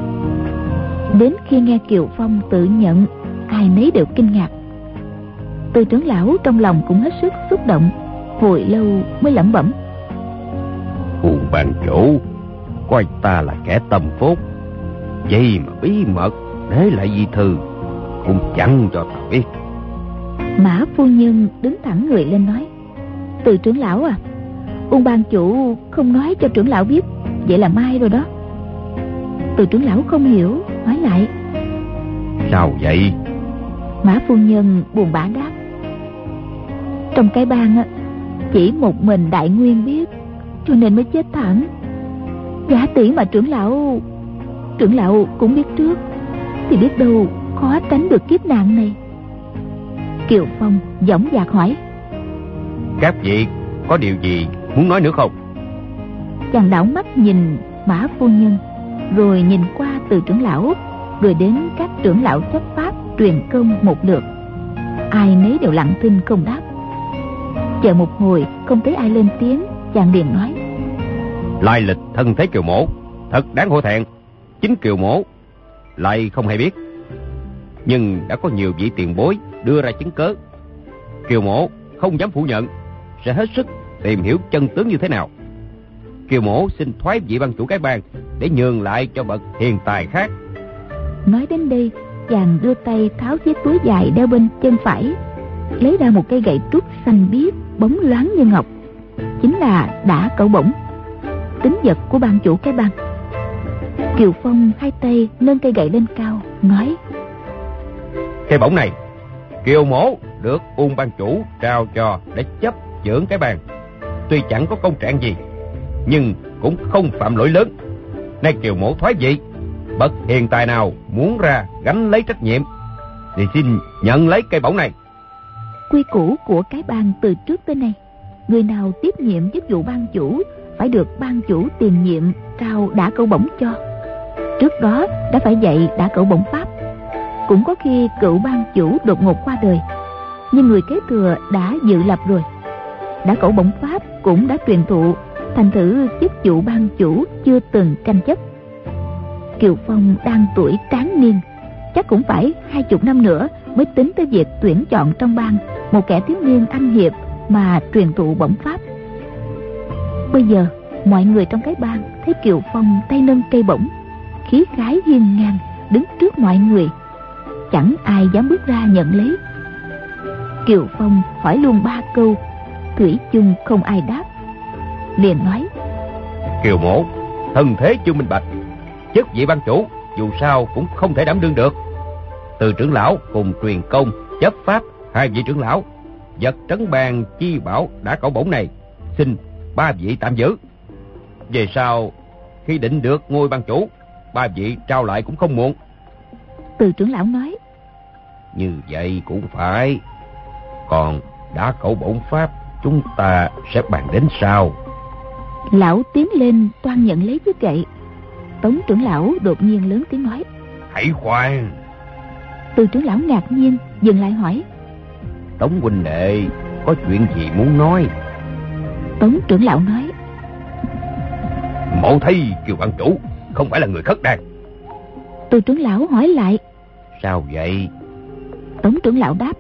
Speaker 1: Đến khi nghe Kiều Phong tự nhận, ai nấy đều kinh ngạc. Từ trưởng lão trong lòng cũng hết sức xúc động, hồi lâu mới lẩm bẩm:
Speaker 3: Uông ban chủ coi ta là kẻ tâm phúc, vậy mà bí mật để lại di thư cũng chẳng cho ta biết.
Speaker 1: Mã phu nhân đứng thẳng người lên nói: Từ trưởng lão à, Uông ban chủ không nói cho trưởng lão biết, vậy là mai rồi đó. Từ trưởng lão không hiểu, hỏi lại:
Speaker 3: Sao vậy?
Speaker 1: Mã phu nhân buồn bã đáp: Trong cái bang chỉ một mình Đại Nguyên biết, cho nên mới chết thảm. Giả tỷ mà trưởng lão trưởng lão cũng biết trước, thì biết đâu khó tránh được kiếp nạn này. Kiều Phong dõng dạc hỏi:
Speaker 3: Các vị có điều gì muốn nói nữa không?
Speaker 1: Chàng đảo mắt nhìn Mã phu nhân, rồi nhìn qua Từ trưởng lão, rồi đến các trưởng lão chấp pháp truyền công một lượt. ai nấy đều lặng thinh không đáp. Chờ một hồi không thấy ai lên tiếng, chàng liền nói:
Speaker 3: Lai lịch thân thế Kiều Mổ thật đáng hổ thẹn. Chính Kiều Mổ lại không hay biết, nhưng đã có nhiều vị tiền bối đưa ra chứng cớ. Kiều Mổ không dám phủ nhận, sẽ hết sức tìm hiểu chân tướng như thế nào. Kiều Mổ xin thoái vị ban chủ cái bang để nhường lại cho bậc hiền tài khác.
Speaker 1: Nói đến đây, chàng đưa tay tháo chiếc túi dài đeo bên chân phải, lấy ra một cây gậy trúc xanh biếc bóng loáng như ngọc, chính là đả cẩu bổng, tín vật của ban chủ cái bang. Kiều Phong hai tay nâng cây gậy lên cao, nói:
Speaker 3: Cây bổng này Kiều Mổ được Uông ban chủ trao cho để chấp chưởng cái bang. Tuy chẳng có công trạng gì, nhưng cũng không phạm lỗi lớn. Nay Kiều Mổ thoái vị, bậc hiền tài nào muốn ra gánh lấy trách nhiệm thì xin nhận lấy cây bổng này.
Speaker 1: Quy củ của cái bang từ trước tới nay, người nào tiếp nhiệm chức vụ ban chủ phải được ban chủ tiền nhiệm trao đả cẩu bổng cho. Trước đó đã phải dạy đả cẩu bổng pháp. Cũng có khi cựu ban chủ đột ngột qua đời, nhưng người kế thừa đã dự lập rồi, đả cẩu bổng pháp cũng đã truyền thụ, thành thử chức vụ ban chủ chưa từng tranh chấp. Kiều Phong đang tuổi tráng niên, chắc cũng phải hai chục năm nữa mới tính tới việc tuyển chọn trong bang một kẻ thiếu niên anh hiệp mà truyền thụ bổng pháp. Bây giờ mọi người trong cái bang thấy Kiều Phong tay nâng cây bổng, khí khái hiên ngang đứng trước mọi người, chẳng ai dám bước ra nhận lấy. Kiều Phong hỏi luôn ba câu, thủy chung không ai đáp, liền nói:
Speaker 3: Kiều Mổ thân thế chưa minh bạch, chức vị ban chủ dù sao cũng không thể đảm đương được. Từ trưởng lão cùng truyền công chấp pháp hai vị trưởng lão, vật trấn bang chi bảo đã cẩu bổng này xin ba vị tạm giữ. Về sau khi định được ngôi ban chủ, ba vị trao lại cũng không muộn.
Speaker 1: Từ trưởng lão nói:
Speaker 3: Như vậy cũng phải. Còn đã cẩu bổng pháp chúng ta sẽ bàn đến sau.
Speaker 1: Lão tiến lên toan nhận lấy chiếc gậy. Tống trưởng lão đột nhiên lớn tiếng nói:
Speaker 3: Hãy khoan.
Speaker 1: Từ trưởng lão ngạc nhiên dừng lại hỏi:
Speaker 3: Tống huynh đệ có chuyện gì muốn nói?
Speaker 1: Tống trưởng lão nói:
Speaker 3: Mộ thấy Kiều ban chủ không phải là người khất đan.
Speaker 1: Từ trưởng lão hỏi lại:
Speaker 3: Sao vậy?
Speaker 1: Tống trưởng lão đáp: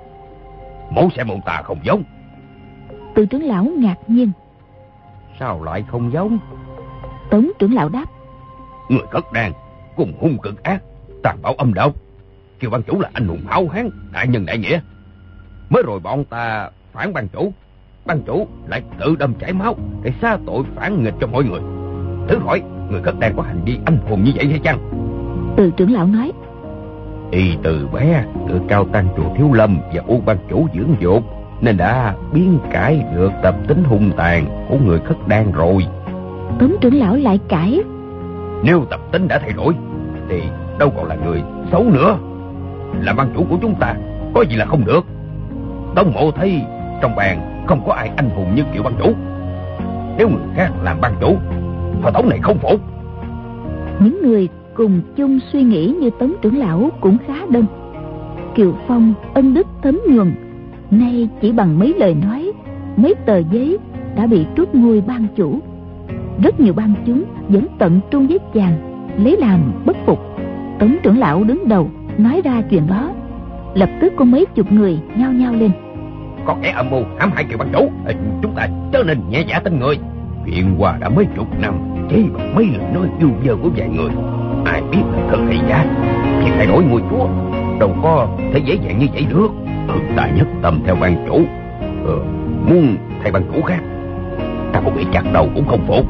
Speaker 3: Mộ xem ông ta không giống.
Speaker 1: Từ trưởng lão ngạc nhiên:
Speaker 3: Sao lại không giống?
Speaker 1: Tống trưởng lão đáp:
Speaker 3: Người khất đan cùng hung cực ác, tàn bạo âm độc. Kiều ban chủ là anh hùng háo hán, đại nhân đại nghĩa. Mới rồi bọn ta phản ban chủ, ban chủ lại tự đâm chảy máu để xá tội phản nghịch cho mọi người. Thử hỏi người khất đan có hành vi anh hùng như vậy hay chăng?
Speaker 1: Từ trưởng lão nói:
Speaker 3: Y từ bé được Cao Tăng chùa Thiếu Lâm và Uông ban chủ dưỡng dục, nên đã biến cải được tập tính hung tàn của người khất đan rồi.
Speaker 1: Tống trưởng lão lại cãi:
Speaker 3: Nếu tập tính đã thay đổi thì đâu còn là người xấu nữa. Làm ban chủ của chúng ta có gì là không được. Tống mộ thấy trong bàn không có ai anh hùng như Kiều ban chủ. Nếu người khác làm ban chủ, họ Tống này không phục.
Speaker 1: Những người cùng chung suy nghĩ như Tống trưởng lão cũng khá đông. Kiều Phong ân đức thấm nhuần, nay chỉ bằng mấy lời nói, mấy tờ giấy đã bị truất ngôi ban chủ. Rất nhiều ban chúng vẫn tận trung với chàng, lấy làm bất phục. Tống trưởng lão đứng đầu nói ra chuyện đó, lập tức có mấy chục người nhao nhao lên:
Speaker 3: Có kẻ âm mưu hãm hại Kiều ban chủ, chúng ta chớ nên nhẹ dạ tin người. Chuyện qua đã mấy chục năm, chỉ bằng mấy lời nói yêu dơ của vài người, ai biết là thật hay giả. Việc thay đổi ngôi chúa đâu có thể dễ dàng như vậy được. Ừ, ta nhất tâm theo ban chủ, ừ, muốn thay ban chủ khác, ta cũng bị chặt đầu cũng không phục.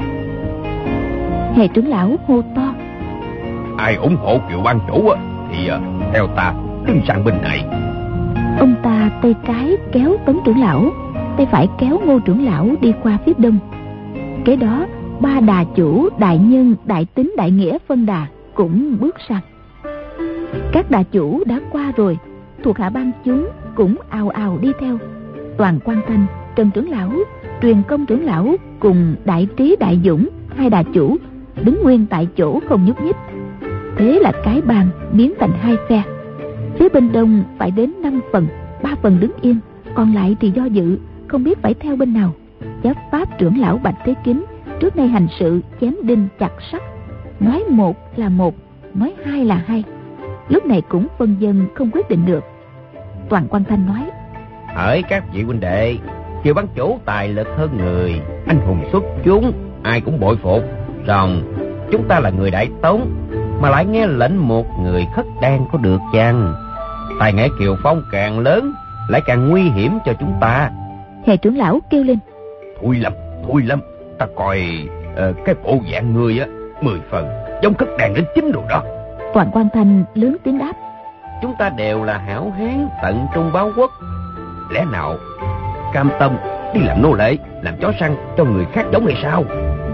Speaker 1: Hệ trưởng lão hô to:
Speaker 3: Ai ủng hộ Kiều ban chủ thì uh, theo ta đứng sang bên này.
Speaker 1: Ông ta tay trái kéo Tống trưởng lão, tay phải kéo Ngô trưởng lão đi qua phía đông. Kế đó ba đà chủ, đại nhân, đại tín, đại nghĩa phân đà cũng bước sang. Các đà chủ đã qua rồi, thuộc hạ ban chúng cũng ào ào đi theo. Toàn Quan Thanh, Trần trưởng lão, Truyền Công trưởng lão cùng Đại Trí, Đại Dũng, hai đà chủ đứng nguyên tại chỗ không nhúc nhích. Thế là cái bàn biến thành hai phe. Phía bên đông phải đến năm phần, ba phần đứng yên, còn lại thì do dự, không biết phải theo bên nào. Chấp pháp trưởng lão Bạch Thế Kính trước nay hành sự chém đinh chặt sắt, nói một là một, nói hai là hai, lúc này cũng phân vân không quyết định được. Toàn Quan Thanh nói:
Speaker 3: Hỡi các vị huynh đệ, Kiều ban chủ tài lực hơn người, anh hùng xuất chúng, ai cũng bội phục. Song chúng ta là người Đại Tống, mà lại nghe lệnh một người khất đan có được chăng? Tài nghệ Kiều Phong càng lớn, lại càng nguy hiểm cho chúng ta.
Speaker 1: Hệ trưởng lão kêu lên:
Speaker 3: Thôi lắm, thôi lắm, ta coi uh, cái bộ dạng người á, mười phần giống khất đan đến chín rồi đó.
Speaker 1: Toàn Quan Thanh lớn tiếng đáp:
Speaker 3: Chúng ta đều là hảo hán tận trung báo quốc, lẽ nào cam tâm đi làm nô lệ, làm chó săn cho người khác giống hay sao?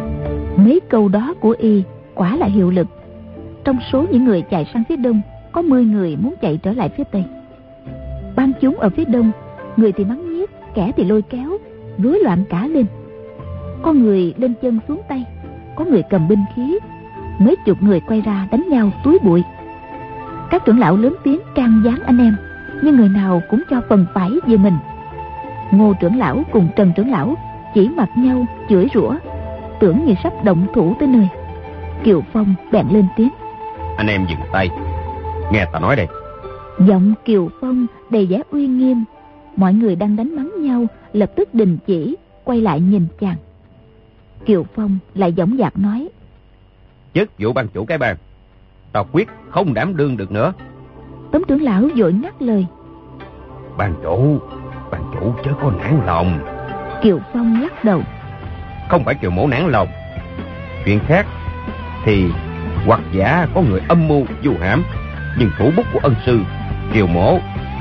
Speaker 1: Mấy câu đó của y quả là hiệu lực. Trong số những người chạy sang phía đông, có mười người muốn chạy trở lại phía tây. Ban chúng ở phía đông, người thì mắng nhiếc, kẻ thì lôi kéo, rối loạn cả lên. Có người lên chân xuống tay, có người cầm binh khí, mấy chục người quay ra đánh nhau túi bụi. Các trưởng lão lớn tiếng can gián anh em, nhưng người nào cũng cho phần phải về mình. Ngô trưởng lão cùng Trần trưởng lão chỉ mặt nhau chửi rủa, tưởng như sắp động thủ tới nơi. Kiều Phong bèn lên tiếng:
Speaker 3: Anh em dừng tay, nghe ta nói đây.
Speaker 1: Giọng Kiều Phong đầy vẻ uy nghiêm. Mọi người đang đánh mắng nhau lập tức đình chỉ, quay lại nhìn chàng. Kiều Phong lại dõng dạc nói:
Speaker 3: Chức vụ ban chủ cái bang, tao quyết không đảm đương được nữa.
Speaker 1: Tống trưởng lão vội ngắt lời:
Speaker 3: Ban chủ, ban chủ chớ có nản lòng.
Speaker 1: Kiều Phong lắc đầu:
Speaker 3: Không phải Kiều mỗ nản lòng. Chuyện khác thì hoặc giả có người âm mưu du hãm, nhưng thủ bút của ân sư Kiều mỗ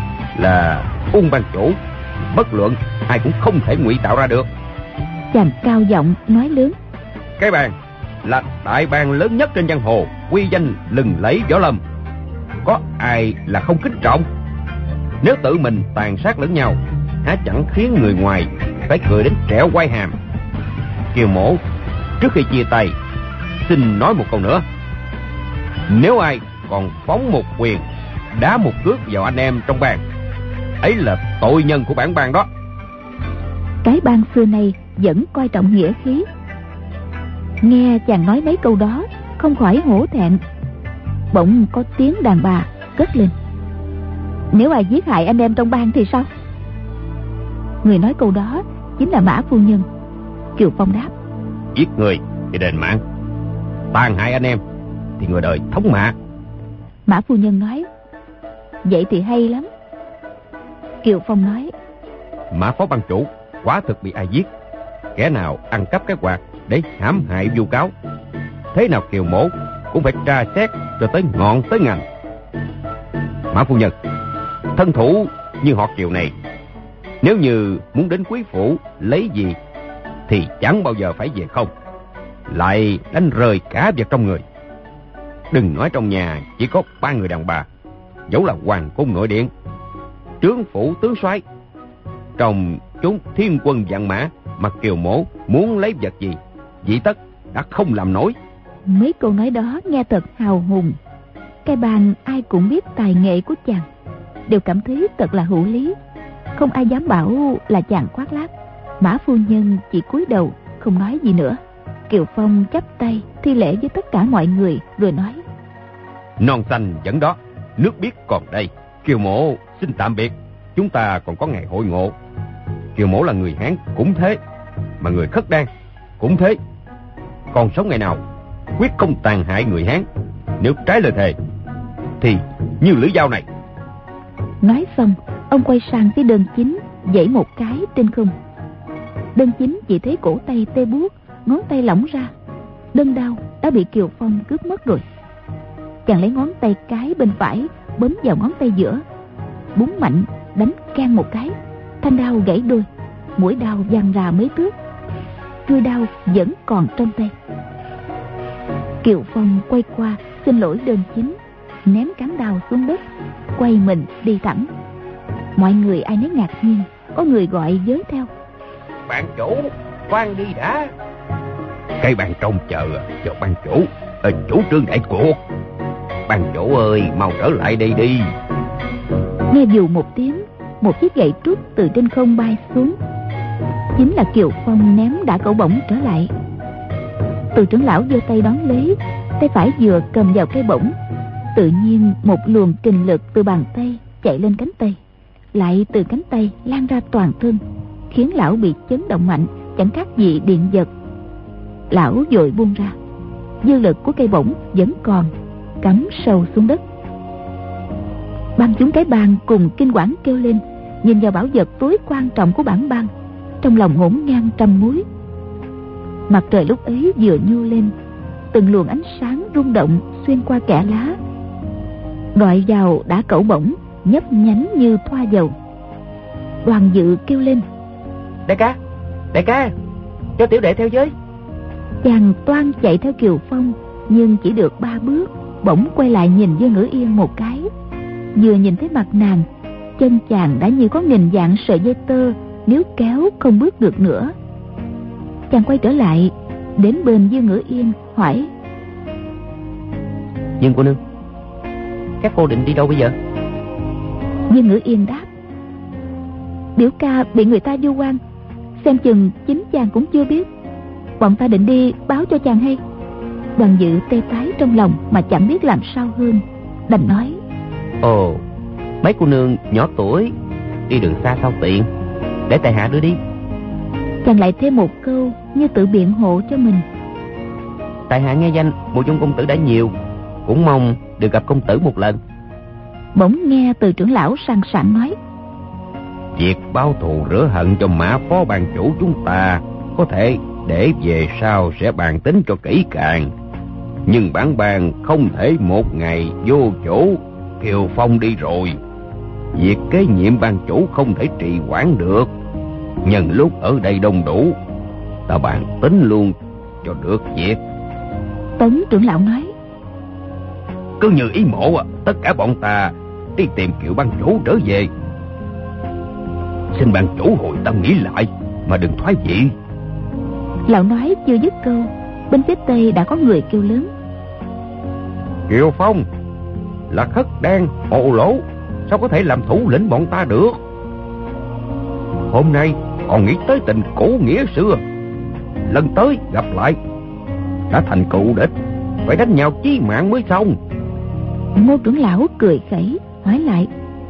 Speaker 3: là Ung ban chủ, bất luận ai cũng không thể ngụy tạo ra được.
Speaker 1: Chàng cao giọng nói lớn:
Speaker 3: Cái bang là đại bang lớn nhất trên giang hồ, uy danh lừng lẫy võ lâm, có ai là không kính trọng? Nếu tự mình tàn sát lẫn nhau, há chẳng khiến người ngoài phải cười đến trẹo quai hàm. Kiều mỗ trước khi chia tay xin nói một câu nữa: nếu ai còn phóng một quyền, đá một cước vào anh em trong bang, ấy là tội nhân của bản bang đó.
Speaker 1: Cái bang xưa nay vẫn coi trọng nghĩa khí. Nghe chàng nói mấy câu đó, không khỏi hổ thẹn. Bỗng có tiếng đàn bà cất lên: Nếu ai giết hại anh em trong bang thì sao? Người nói câu đó chính là Mã phu nhân. Kiều Phong đáp:
Speaker 3: Giết người thì đền mạng, tàn hại anh em thì người đời thống mạ.
Speaker 1: Mã phu nhân nói: Vậy thì hay lắm. Kiều Phong nói:
Speaker 3: Mã phó ban chủ quả thực bị ai giết, kẻ nào ăn cắp cái quạt để hãm hại vu cáo, thế nào Kiều mỗ cũng phải tra xét cho tới ngọn tới ngành. Mã phu nhân, thân thủ như họ Kiều này, nếu như muốn đến quý phủ lấy gì thì chẳng bao giờ phải về không, lại đánh rơi cả vật trong người. Đừng nói trong nhà chỉ có ba người đàn bà, dẫu là hoàng cung nội điện, trướng phủ tướng soái, trong chúng thiên quân vạn mã, mà Kiều mỗ muốn lấy vật gì, dĩ tất đã không làm nổi.
Speaker 1: Mấy câu nói đó nghe thật hào hùng. Cái bàn ai cũng biết tài nghệ của chàng, đều cảm thấy thật là hữu lý. Không ai dám bảo là chàng khoác lác. Mã phu nhân chỉ cúi đầu không nói gì nữa. Kiều Phong chắp tay thi lễ với tất cả mọi người rồi nói:
Speaker 3: Non xanh vẫn đó, nước biếc còn đây. Kiều mỗ xin tạm biệt, chúng ta còn có ngày hội ngộ. Kiều mỗ là người Hán cũng thế, mà người khất đan cũng thế. Còn sống ngày nào quyết không tàn hại người Hán. Nếu trái lời thề thì như lưỡi dao này.
Speaker 1: Nói xong, ông quay sang phía Đơn Chính, giãy một cái trên không. Đơn Chính chỉ thấy cổ tay tê buốt, ngón tay lỏng ra. Đơn đao đã bị Kiều Phong cướp mất rồi. Chàng lấy ngón tay cái bên phải bấm vào ngón tay giữa, búng mạnh đánh keng một cái, thanh đao gãy đôi, mũi đao văng ra mấy thước, chuôi đao vẫn còn trong tay. Kiều Phong quay qua xin lỗi Đơn Chính, ném cán đao xuống đất, quay mình đi thẳng. Mọi người ai nấy ngạc nhiên, có người gọi giới theo:
Speaker 3: Bạn chủ, khoan đi đã. Cái bàn trông chờ cho ban chủ, ờ, chủ trương đại cuộc. Ban chủ ơi, mau trở lại đây đi.
Speaker 1: Nghe dù một tiếng, một chiếc gậy trúc từ trên không bay xuống. Chính là Kiều Phong ném đã cẩu bổng trở lại. Từ trưởng lão giơ tay đón lấy, tay phải vừa cầm vào cây bổng, tự nhiên một luồng kình lực từ bàn tay chạy lên cánh tay, lại từ cánh tay lan ra toàn thân, khiến lão bị chấn động mạnh, chẳng khác gì điện giật. Lão vội buông ra, dư lực của cây bổng vẫn còn, cắm sâu xuống đất. Bang chúng cái bang cùng kinh quản kêu lên, nhìn vào bảo vật tối quan trọng của bản bang, trong lòng ngổn ngang trăm múi. Mặt trời lúc ấy vừa nhô lên, từng luồng ánh sáng rung động xuyên qua kẽ lá, rọi vào đã cẩu bổng nhấp nhánh như thoa dầu. Đoàn Dự kêu lên:
Speaker 2: Đại ca, đại ca, cho tiểu đệ theo với.
Speaker 1: Chàng toan chạy theo Kiều Phong, nhưng chỉ được ba bước, bỗng quay lại nhìn Dương Ngữ Yên một cái. Vừa nhìn thấy mặt nàng, chân chàng đã như có nghìn vạn sợi dây tơ, nếu kéo không bước được nữa. Chàng quay trở lại, đến bên Dương Ngữ Yên hỏi:
Speaker 2: Dương cô nương, các cô định đi đâu bây giờ?
Speaker 1: Dương Ngữ Yên đáp: Biểu ca bị người ta vu oan, xem chừng chính chàng cũng chưa biết. Bọn ta định đi báo cho chàng hay. Đoàn Dự tê tái trong lòng mà chẳng biết làm sao hơn, đành nói:
Speaker 2: Ồ, mấy cô nương nhỏ tuổi, đi đường xa sao tiện, để tại hạ đưa đi.
Speaker 1: Chàng lại thêm một câu như tự biện hộ cho mình:
Speaker 2: Tại hạ nghe danh Mộ Dung công tử đã nhiều, cũng mong được gặp công tử một lần.
Speaker 1: Bỗng nghe Từ trưởng lão sang sảng nói:
Speaker 3: Việc báo thù rửa hận cho Mã phó ban chủ chúng ta có thể để về sau sẽ bàn tính cho kỹ càng, nhưng bản ban không thể một ngày vô chỗ Kiều Phong đi rồi. Việc kế nhiệm ban chủ không thể trì hoãn được. Nhân lúc ở đây đông đủ, ta bàn tính luôn cho được việc.
Speaker 1: Tấn trưởng lão nói:
Speaker 3: Cứ như ý mộ, tất cả bọn ta đi tìm Kiều ban chủ trở về. Xin ban chủ hồi tâm nghĩ lại, mà đừng thoái vị.
Speaker 1: Lão nói chưa dứt câu, bên phía tây đã có người kêu lớn:
Speaker 3: Kiều Phong là khất đan hồ lỗ, sao có thể làm thủ lĩnh bọn ta được? Hôm nay còn nghĩ tới tình cũ nghĩa xưa, lần tới gặp lại đã thành cựu địch, phải đánh nhau chí mạng mới xong.
Speaker 1: Ngô trưởng lão cười khẩy hỏi lại: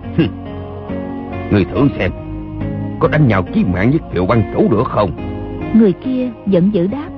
Speaker 3: Người thử xem, có đánh nhau chí mạng với Kiều ban chủ được không?
Speaker 1: Người kia giận dữ đáp: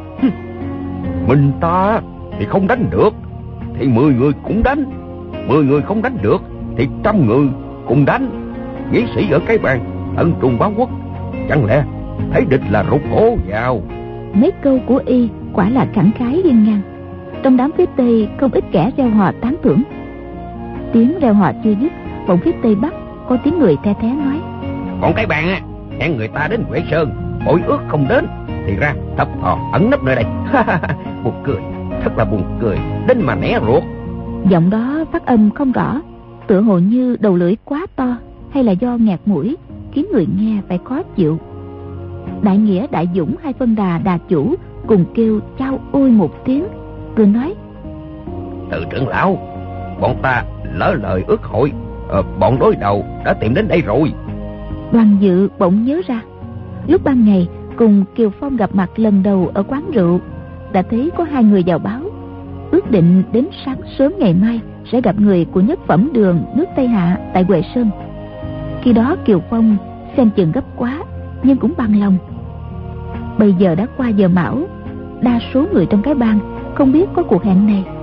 Speaker 3: Mình ta thì không đánh được, thì mười người cũng đánh. Mười người không đánh được, thì trăm người cùng đánh. Nghĩa sĩ ở cái bàn ân trùng báo quốc, chẳng lẽ thấy địch là rụt cổ vào?
Speaker 1: Mấy câu của y quả là khẳng khái hiên ngang. Trong đám phía tây không ít kẻ reo hò tán thưởng. Tiếng reo hò chưa dứt, bỗng phía tây bắc có tiếng người the thé nói:
Speaker 3: Còn cái bàn á, hẹn người ta đến Huệ Sơn, bội ước không đến, thì ra thập thò ẩn nấp nơi đây. Buồn cười, thật là buồn cười, đến mà né ruột.
Speaker 1: Giọng đó phát âm không rõ, tựa hồ như đầu lưỡi quá to, hay là do nghẹt mũi, khiến người nghe phải khó chịu. Đại Nghĩa, Đại Dũng hai phân đà đà chủ cùng kêu chao ôi một tiếng, rồi nói:
Speaker 3: Từ trưởng lão, bọn ta lỡ lời ước hội, ờ, bọn đối đầu đã tìm đến đây rồi.
Speaker 1: Đoàn Dự bỗng nhớ ra, lúc ban ngày cùng Kiều Phong gặp mặt lần đầu ở quán rượu, đã thấy có hai người vào báo, ước định đến sáng sớm ngày mai sẽ gặp người của nhất phẩm đường nước Tây Hạ tại Huệ Sơn. Khi đó Kiều Phong xem chừng gấp quá, nhưng cũng bằng lòng. Bây giờ đã qua giờ mão, đa số người trong cái bang không biết có cuộc hẹn này,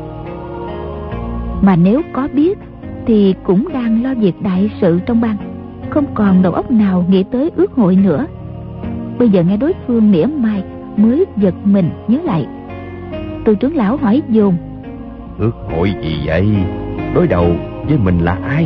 Speaker 1: mà nếu có biết thì cũng đang lo việc đại sự trong bang, không còn đầu óc nào nghĩ tới ước hội nữa. Bây giờ nghe đối phương mỉa mai mới giật mình nhớ lại. Từ trưởng lão hỏi dồn:
Speaker 3: Ước hội gì vậy? Đối đầu với mình là ai?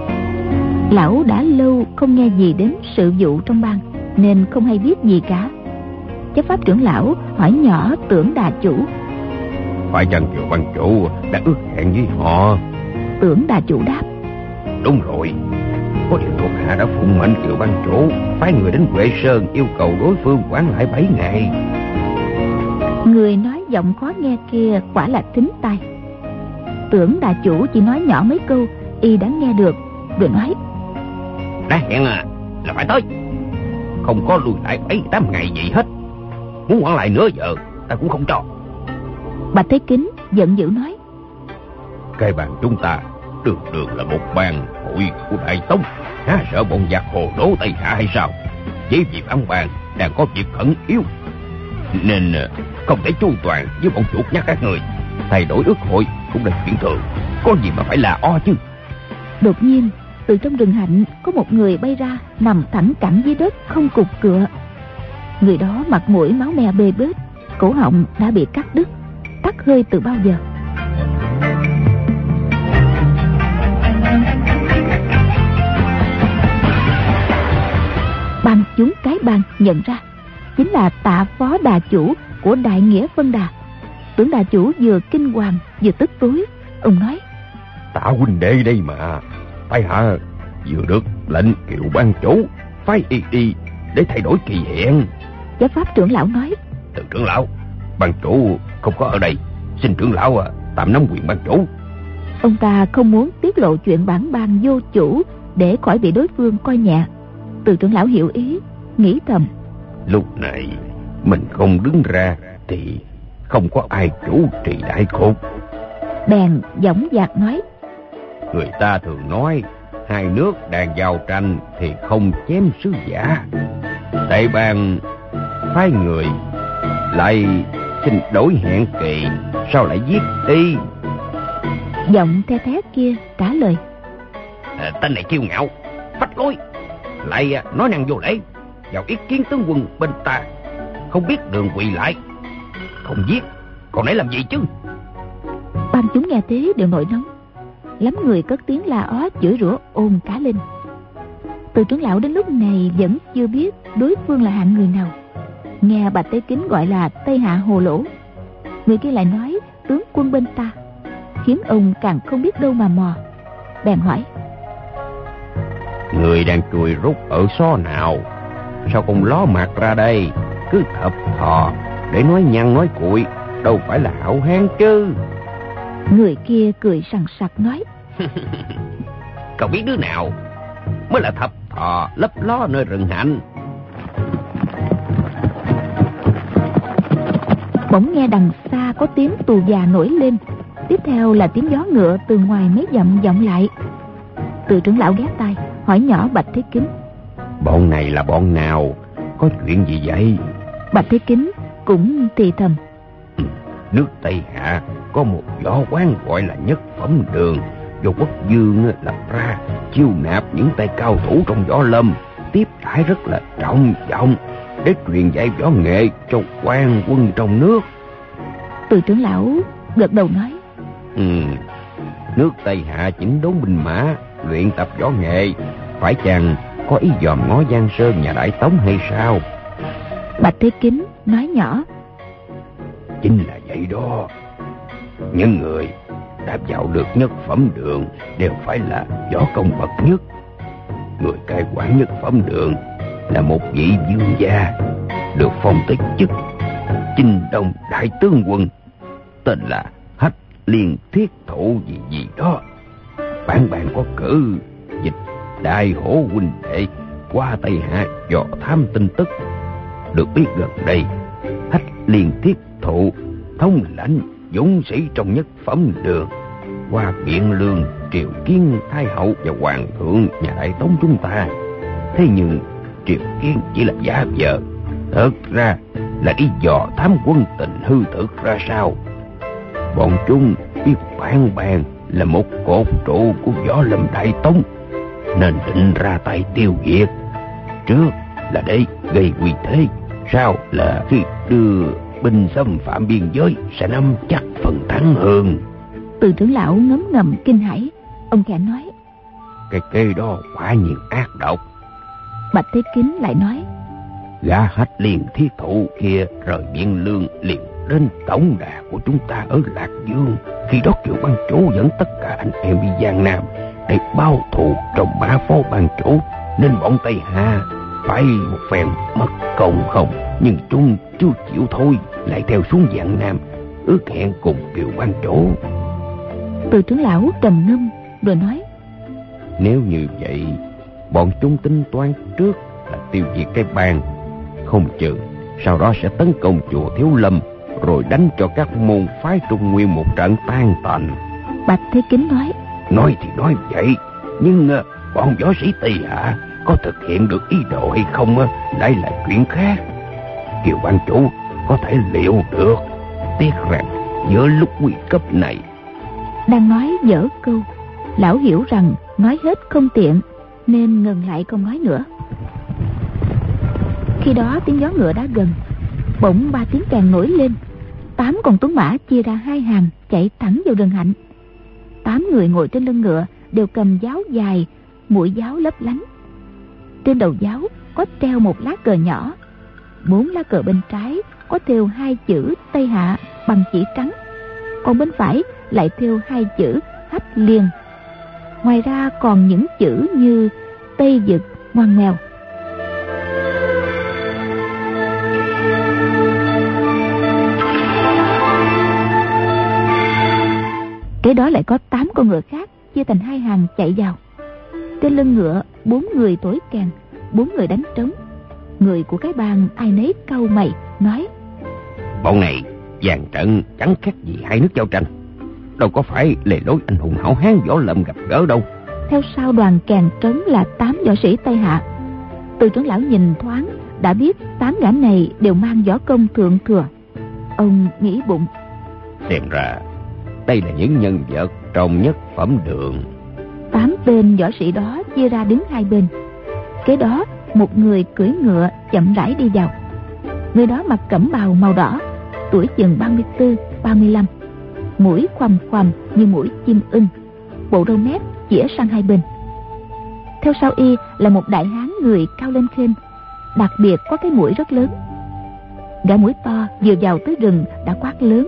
Speaker 1: Lão đã lâu không nghe gì đến sự vụ trong bang, nên không hay biết gì cả. Chấp pháp trưởng lão hỏi nhỏ Tưởng đà chủ:
Speaker 3: Phải chăng Kiều ban chủ đã ước hẹn với họ?
Speaker 1: Tưởng đà chủ đáp:
Speaker 3: Đúng rồi, có điều thuộc hạ đã phụng mệnh Kiều ban chủ phái người đến Huệ Sơn yêu cầu đối phương quản lại bảy ngày.
Speaker 1: Người nói giọng khó nghe kia quả là thính tai. Tưởng đà chủ chỉ nói nhỏ mấy câu, y đã nghe được, rồi nói:
Speaker 3: Đã hẹn à, là phải tới. Không có lùi lại ấy tám ngày gì hết. Muốn hoãn lại nửa giờ ta cũng không cho.
Speaker 1: Bạch Thế Kính giận dữ nói:
Speaker 3: Cái bàn chúng ta đường đường là một bàn hội của Đại Tông, há sợ bọn giặc hồ đố Tây Hạ hay sao? Chỉ vì vắng bàn đang có việc khẩn yếu, nên không thể chu toàn với bọn chuột nhắt các người. Thay đổi ước hội cũng là chuyện thường, có gì mà phải là o chứ.
Speaker 1: Đột nhiên từ trong rừng hạnh có một người bay ra, nằm thẳng cẳng dưới đất không cục cựa. Người đó mặt mũi máu me bê bết, cổ họng đã bị cắt đứt, tắt hơi từ bao giờ. Ban chúng cái bang nhận ra chính là Tạ Phó Đà Chủ của Đại Nghĩa Phân Đà. Tưởng Đà Chủ vừa kinh hoàng vừa tức tối. Ông nói:
Speaker 3: Tạ huynh đệ đây mà, tại hạ vừa được lệnh Kiều ban chủ phái y đi để thay đổi kỳ hẹn.
Speaker 1: Chấp pháp trưởng lão nói:
Speaker 3: Từ trưởng lão, ban chủ không có ở đây, xin trưởng lão à, tạm nắm quyền ban chủ.
Speaker 1: Ông ta không muốn tiết lộ chuyện bản bang vô chủ để khỏi bị đối phương coi nhẹ. Từ trưởng lão hiểu ý, nghĩ thầm:
Speaker 3: Lúc này mình không đứng ra thì không có ai chủ trì đại cục.
Speaker 1: Bèn dõng dạc nói:
Speaker 3: Người ta thường nói hai nước đang giao tranh thì không chém sứ giả. Đại bang phái người lại xin đổi hẹn kỳ, sao lại giết y?
Speaker 1: Giọng the thé kia trả lời:
Speaker 3: à, Tên này kiêu ngạo, phách lối, lại nói năng vô lễ, vào ý kiến tướng quân bên ta, không biết đường quỳ lại. Không giết còn nãy làm gì chứ?
Speaker 1: Ban chúng nghe thế đều nổi nóng, lắm người cất tiếng la ó chửi rủa ồn cả lên. Từ trưởng lão đến lúc này vẫn chưa biết đối phương là hạng người nào. Nghe Bạch Thế Kính gọi là Tây Hạ Hồ Lỗ, người kia lại nói tướng quân bên ta, khiến ông càng không biết đâu mà mò. Bèn hỏi:
Speaker 3: Người đang chui rút ở xó nào? Sao không ló mặt ra đây? Cứ thập thò để nói nhăn nói cuội, đâu phải là hảo hán chứ.
Speaker 1: Người kia cười sằng sặc nói:
Speaker 3: Cậu biết đứa nào mới là thập thò lấp ló nơi rừng hạnh?
Speaker 1: Bỗng nghe đằng xa có tiếng tù già nổi lên, tiếp theo là tiếng gió ngựa từ ngoài mấy dặm vọng lại. Từ trưởng lão ghé tai hỏi nhỏ Bạch Thế Kính:
Speaker 3: Bọn này là bọn nào? Có chuyện gì vậy?
Speaker 1: Bạch Thế Kính cũng thì thầm:
Speaker 3: Nước Tây Hạ có một võ quán gọi là Nhất Phẩm Đường, do quốc vương lập ra, chiêu nạp những tay cao thủ trong võ lâm, tiếp đãi rất là trọng vọng, để truyền dạy võ nghệ cho quan quân trong nước.
Speaker 1: Từ trưởng lão gật đầu nói:
Speaker 3: Ừ, nước Tây Hạ chỉnh đốn binh mã, luyện tập võ nghệ, phải chăng có ý dòm ngó Giang Sơn nhà Đại Tống hay sao?
Speaker 1: Bạch Thế Kính nói nhỏ:
Speaker 3: Chính là vậy đó. Những người đã vào được Nhất Phẩm Đường đều phải là võ công bậc nhất. Người cai quản Nhất Phẩm Đường là một vị vương gia, được phong tới chức Chinh Đông Đại Tướng Quân, tên là Hách Liên Thiết Thụ gì gì đó. Bản bạn có cử dịch Đại Hổ huynh đệ qua Tây Hạ dò thám tin tức, được biết gần đây Hách Liên Thiết Thụ thống lãnh dũng sĩ trong Nhất Phẩm Đường qua biện lương triều kiến Thái Hậu và Hoàng thượng nhà Đại Tống chúng ta. Thế nhưng triều kiến chỉ là giả vờ, thật ra là đi dò thám quân tình hư thực ra sao. Bọn chúng biết bản bàn là một cột trụ của võ lâm Đại Tống, nên định ra tay tiêu diệt. Trước là để gây uy thế, sau là khi đưa binh xâm phạm biên giới sẽ nắm chắc phần thắng hơn.
Speaker 1: Từ trưởng lão ngấm ngầm kinh hãi, ông khẽ nói:
Speaker 3: Cái kế đó quả nhiên ác độc.
Speaker 1: Bạch Thế Kính lại nói:
Speaker 3: Gã Hách Liên Thiết Thụ kia rời biên lương liền đến tổng đà của chúng ta ở Lạc Dương. Khi đó Kiều ban chủ dẫn tất cả anh em đi Giang Nam để báo thù trong bá phó ban chủ, nên bọn Tây Hạ phải một phen mất công không. Nhưng chúng chưa chịu thôi, lại theo xuống Giang Nam ước hẹn cùng Kiều ban chủ.
Speaker 1: Từ trưởng lão trầm ngâm rồi nói:
Speaker 3: Nếu như vậy, bọn chúng tính toán trước là tiêu diệt cái bang, không chừng sau đó sẽ tấn công chùa Thiếu Lâm, rồi đánh cho các môn phái Trung Nguyên một trận tan tành.
Speaker 1: Bạch Thế Kính nói:
Speaker 3: Nói thì nói vậy, nhưng uh, bọn võ sĩ Tây Hạ có thực hiện được ý đồ hay không uh, lại là chuyện khác. Kiều ban chủ có thể liệu được, tiếc rằng giữa lúc nguy cấp này.
Speaker 1: Đang nói dở câu, lão hiểu rằng nói hết không tiện nên ngừng lại không nói nữa. Khi đó tiếng gió ngựa đã gần, bỗng ba tiếng kèn nổi lên. Tám con tuấn mã chia ra hai hàng chạy thẳng vào rừng hạnh. Tám người ngồi trên lưng ngựa đều cầm giáo dài, mũi giáo lấp lánh. Trên đầu giáo có treo một lá cờ nhỏ. Bốn lá cờ bên trái có thêu hai chữ Tây Hạ bằng chỉ trắng, còn bên phải lại thêu hai chữ Hách Liên. Ngoài ra còn những chữ như Tây Dực, Ngoan Mèo. Kế đó lại có tám con ngựa khác chia thành hai hàng chạy vào. Trên lưng ngựa bốn người thổi kèn, bốn người đánh trống. Người của cái bang ai nấy cau mày nói:
Speaker 3: Bọn này dàn trận chẳng khác gì hai nước giao tranh, đâu có phải lề lối anh hùng hảo hán võ lâm gặp gỡ đâu.
Speaker 1: Theo sau đoàn kèn trống là tám võ sĩ Tây Hạ. Từ trưởng lão nhìn thoáng đã biết tám gã này đều mang võ công thượng thừa. Ông nghĩ bụng:
Speaker 3: Xem ra đây là những nhân vật trong nhất phẩm đường.
Speaker 1: Tám tên võ sĩ đó chia ra đứng hai bên. Kế đó một người cưỡi ngựa chậm rãi đi vào. Người đó mặc cẩm bào màu đỏ, tuổi chừng ba mươi tư, ba mươi lăm, mũi khoằm khoằm như mũi chim ưng, bộ râu mép chĩa sang hai bên. Theo sau y là một đại hán người cao lên khênh, đặc biệt có cái mũi rất lớn. Gã mũi to vừa vào tới rừng đã quát lớn: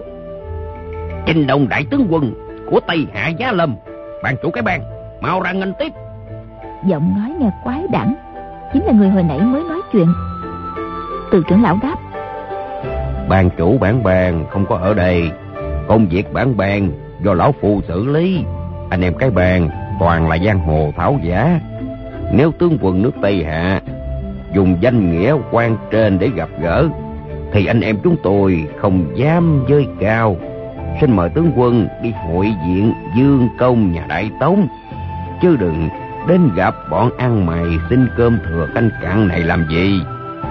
Speaker 3: Trình Đồng đại tướng quân của Tây Hạ Giá Lâm, ban chủ cái bang, mau ra nghênh tiếp.
Speaker 1: Giọng nói nghe quái đản, chính là người hồi nãy mới nói chuyện. Từ trưởng lão đáp:
Speaker 3: Ban chủ bản bang không có ở đây, công việc bản bang do lão phu xử lý. Anh em cái bang toàn là giang hồ tháo giả. Nếu tướng quân nước Tây Hạ dùng danh nghĩa quan trên để gặp gỡ, thì anh em chúng tôi không dám dơi cao. Xin mời tướng quân đi hội diện Dương Công nhà Đại Tống, chứ đừng đến gặp bọn ăn mày xin cơm thừa canh cặn này làm gì.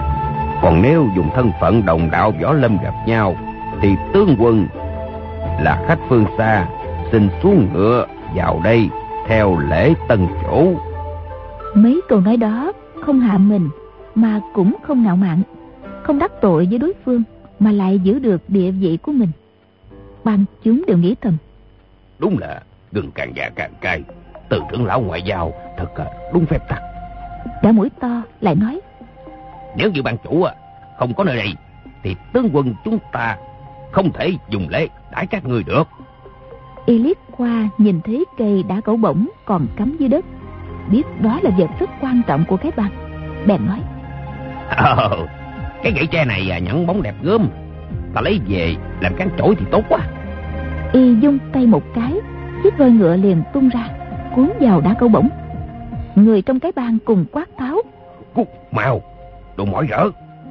Speaker 3: Còn nếu dùng thân phận đồng đạo võ lâm gặp nhau, thì tướng quân là khách phương xa, xin xuống ngựa vào đây theo lễ tân chủ.
Speaker 1: Mấy câu nói đó không hạ mình mà cũng không ngạo mạn, không đắc tội với đối phương mà lại giữ được địa vị của mình. Ban chúng đều nghĩ thầm:
Speaker 3: Đúng là gừng càng già càng cay, Từ trưởng lão ngoại giao thật đúng phép tắc.
Speaker 1: Gã mũi to lại nói:
Speaker 3: Nếu như ban chủ không có nơi đây, thì tướng quân chúng ta không thể dùng lễ đãi các người được.
Speaker 1: Y liếc qua nhìn thấy cây đá cẩu bổng còn cắm dưới đất, biết đó là vật rất quan trọng của cái bang, bèn nói:
Speaker 3: Ờ, cái gậy tre này nhẵn bóng đẹp gớm, ta lấy về làm cán chổi thì tốt quá.
Speaker 1: Y dung tay một cái, chiếc roi ngựa liền tung ra, cuốn vào đá cẩu bổng. Người trong cái bang cùng quát tháo:
Speaker 3: Cút mau, đồ mỏi rỡ.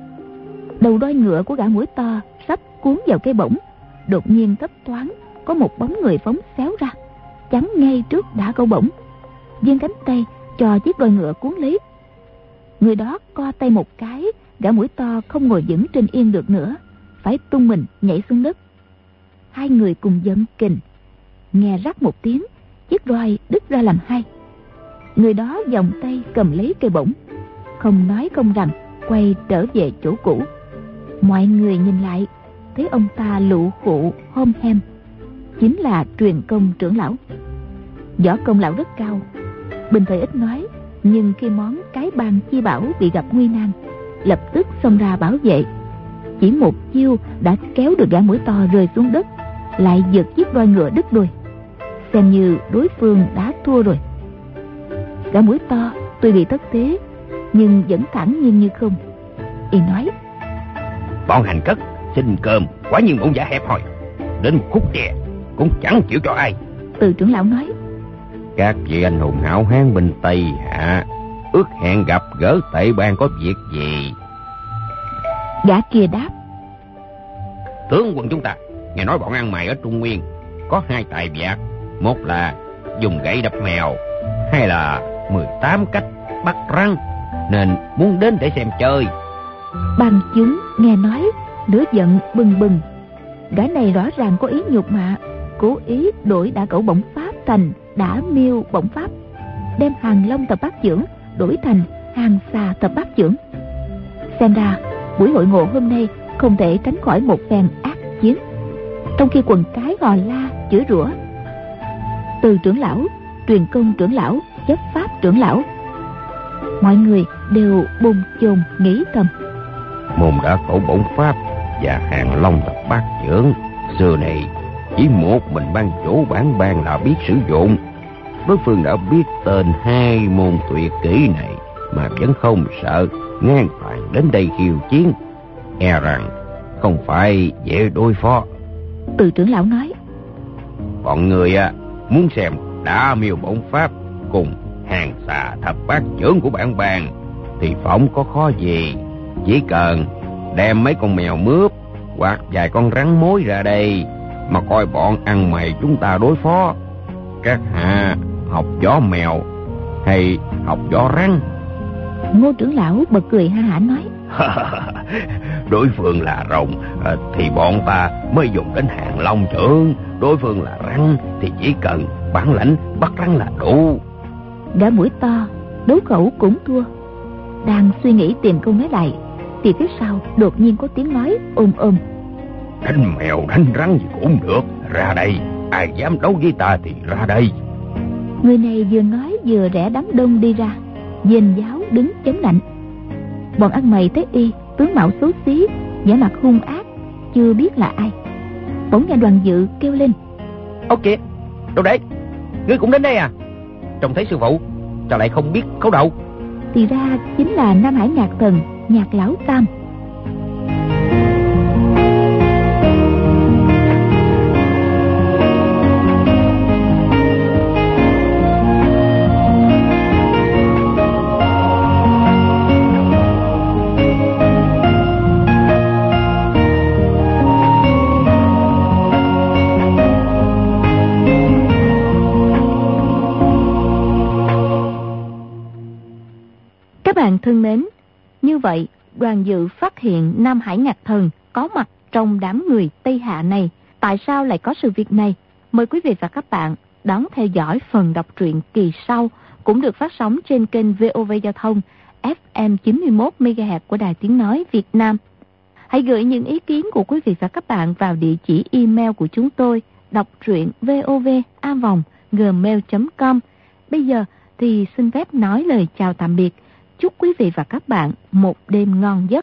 Speaker 1: Đầu roi ngựa của gã mũi to sắp cuốn vào cây bổng, đột nhiên thấp thoáng có một bóng người phóng xéo ra, chắn ngay trước đá cẩu bổng, vươn cánh tay cho chiếc roi ngựa cuốn lấy. Người đó co tay một cái, gã mũi to không ngồi vững trên yên được nữa, phải tung mình nhảy xuống đất. Hai người cùng giận kình, nghe rắc một tiếng, chiếc roi đứt ra làm hai. Người đó vòng tay cầm lấy cây bổng, không nói không rằng quay trở về chỗ cũ. Mọi người nhìn lại thấy ông ta lụ khụ hom hem, chính là Truyền Công trưởng lão. Võ công lão rất cao, bình thời ít nói, nhưng khi món cái bang chi bảo bị gặp nguy nan, lập tức xông ra bảo vệ. Chỉ một chiêu đã kéo được gã mũi to rơi xuống đất, lại giật chiếc roi ngựa đứt đuôi, xem như đối phương đã thua rồi. Gã mũi to tuy bị thất thế nhưng vẫn thản nhiên như không. Y nói:
Speaker 3: Bọn hành cất xin cơm quả nhiên bụng dạ hẹp hòi, đến một khúc tre cũng chẳng chịu cho ai.
Speaker 1: Từ trưởng lão nói:
Speaker 3: Các vị anh hùng hảo hán bên Tây Hạ ước hẹn gặp gỡ Tệ Bang có việc gì?
Speaker 1: Gã kia đáp:
Speaker 3: Tướng quân chúng ta nghe nói bọn ăn mày ở Trung Nguyên có hai tài vạc, một là dùng gậy đập mèo, hai là mười tám cách bắt rắn, nên muốn đến để xem chơi.
Speaker 1: Bằng chúng nghe nói lửa giận bừng bừng. Gã này rõ ràng có ý nhục mạ, cố ý đổi đả cẩu bổng pháp thành đả miêu bổng pháp, đem Hàng Long thập bát chưởng đổi thành Hàng Xà thập bát chưởng. Xem ra buổi hội ngộ hôm nay không thể tránh khỏi một phen ác chiến. Trong khi quần cái gò la chửi rủa, Từ trưởng lão, Truyền Công trưởng lão, Chấp Pháp trưởng lão, mọi người đều bồn chồn nghĩ thầm:
Speaker 3: Môn đả cẩu bổng pháp và Hàng Long thập bát chưởng xưa này chỉ một mình ban chủ bản bang là biết sử dụng. Đối phương đã biết tên hai môn tuyệt kỹ này mà vẫn không sợ ngang toàn đến đây khiêu chiến, e rằng không phải dễ đối phó.
Speaker 1: Từ trưởng lão nói:
Speaker 3: Bọn người à, muốn xem đả miêu bổng pháp cùng Hàng Xà thập bát chưởng của bản bang thì phỏng có khó gì, chỉ cần đem mấy con mèo mướp hoặc vài con rắn mối ra đây mà coi bọn ăn mày chúng ta đối phó. Các hạ học võ mèo hay học võ rắn?
Speaker 1: Ngô trưởng lão bật cười ha hả nói:
Speaker 3: Đối phương là rồng thì bọn ta mới dùng đến Hàng Long chưởng, đối phương là rắn thì chỉ cần bản lãnh bắt rắn là đủ.
Speaker 1: Gã mũi to đấu khẩu cũng thua. Đang suy nghĩ tìm câu nói lại thì phía sau đột nhiên có tiếng nói ôm ôm:
Speaker 3: Đánh mèo đánh rắn gì cũng được, ra đây, ai dám đấu với ta thì ra đây.
Speaker 1: Người này vừa nói vừa rẽ đám đông đi ra, dền giáo đứng chống nạnh. Bọn ăn mày thấy y tướng mạo xấu xí, vẻ mặt hung ác, chưa biết là ai. Bỗng nghe Đoàn Dự kêu lên:
Speaker 2: Ô kìa, đâu đấy, ngươi cũng đến đây à? Trông thấy sư phụ sao lại không biết khấu đầu?
Speaker 1: Thì ra chính là Nam Hải Nhạc Thần, Nhạc Lão Tam. Các bạn thân mến, như vậy Đoàn Dự phát hiện Nam Hải Nhạc Thần có mặt trong đám người Tây Hạ này. Tại sao lại có sự việc này? Mời quý vị và các bạn đón theo dõi phần đọc truyện kỳ sau, cũng được phát sóng trên kênh vê o vê Giao thông ép em chín mươi mốt mê ga héc của Đài Tiếng Nói Việt Nam. Hãy gửi những ý kiến của quý vị và các bạn vào địa chỉ email của chúng tôi đọc truyện vov a vòng gmail chấm com. Bây giờ thì xin phép nói lời chào tạm biệt. Chúc quý vị và các bạn một đêm ngon giấc.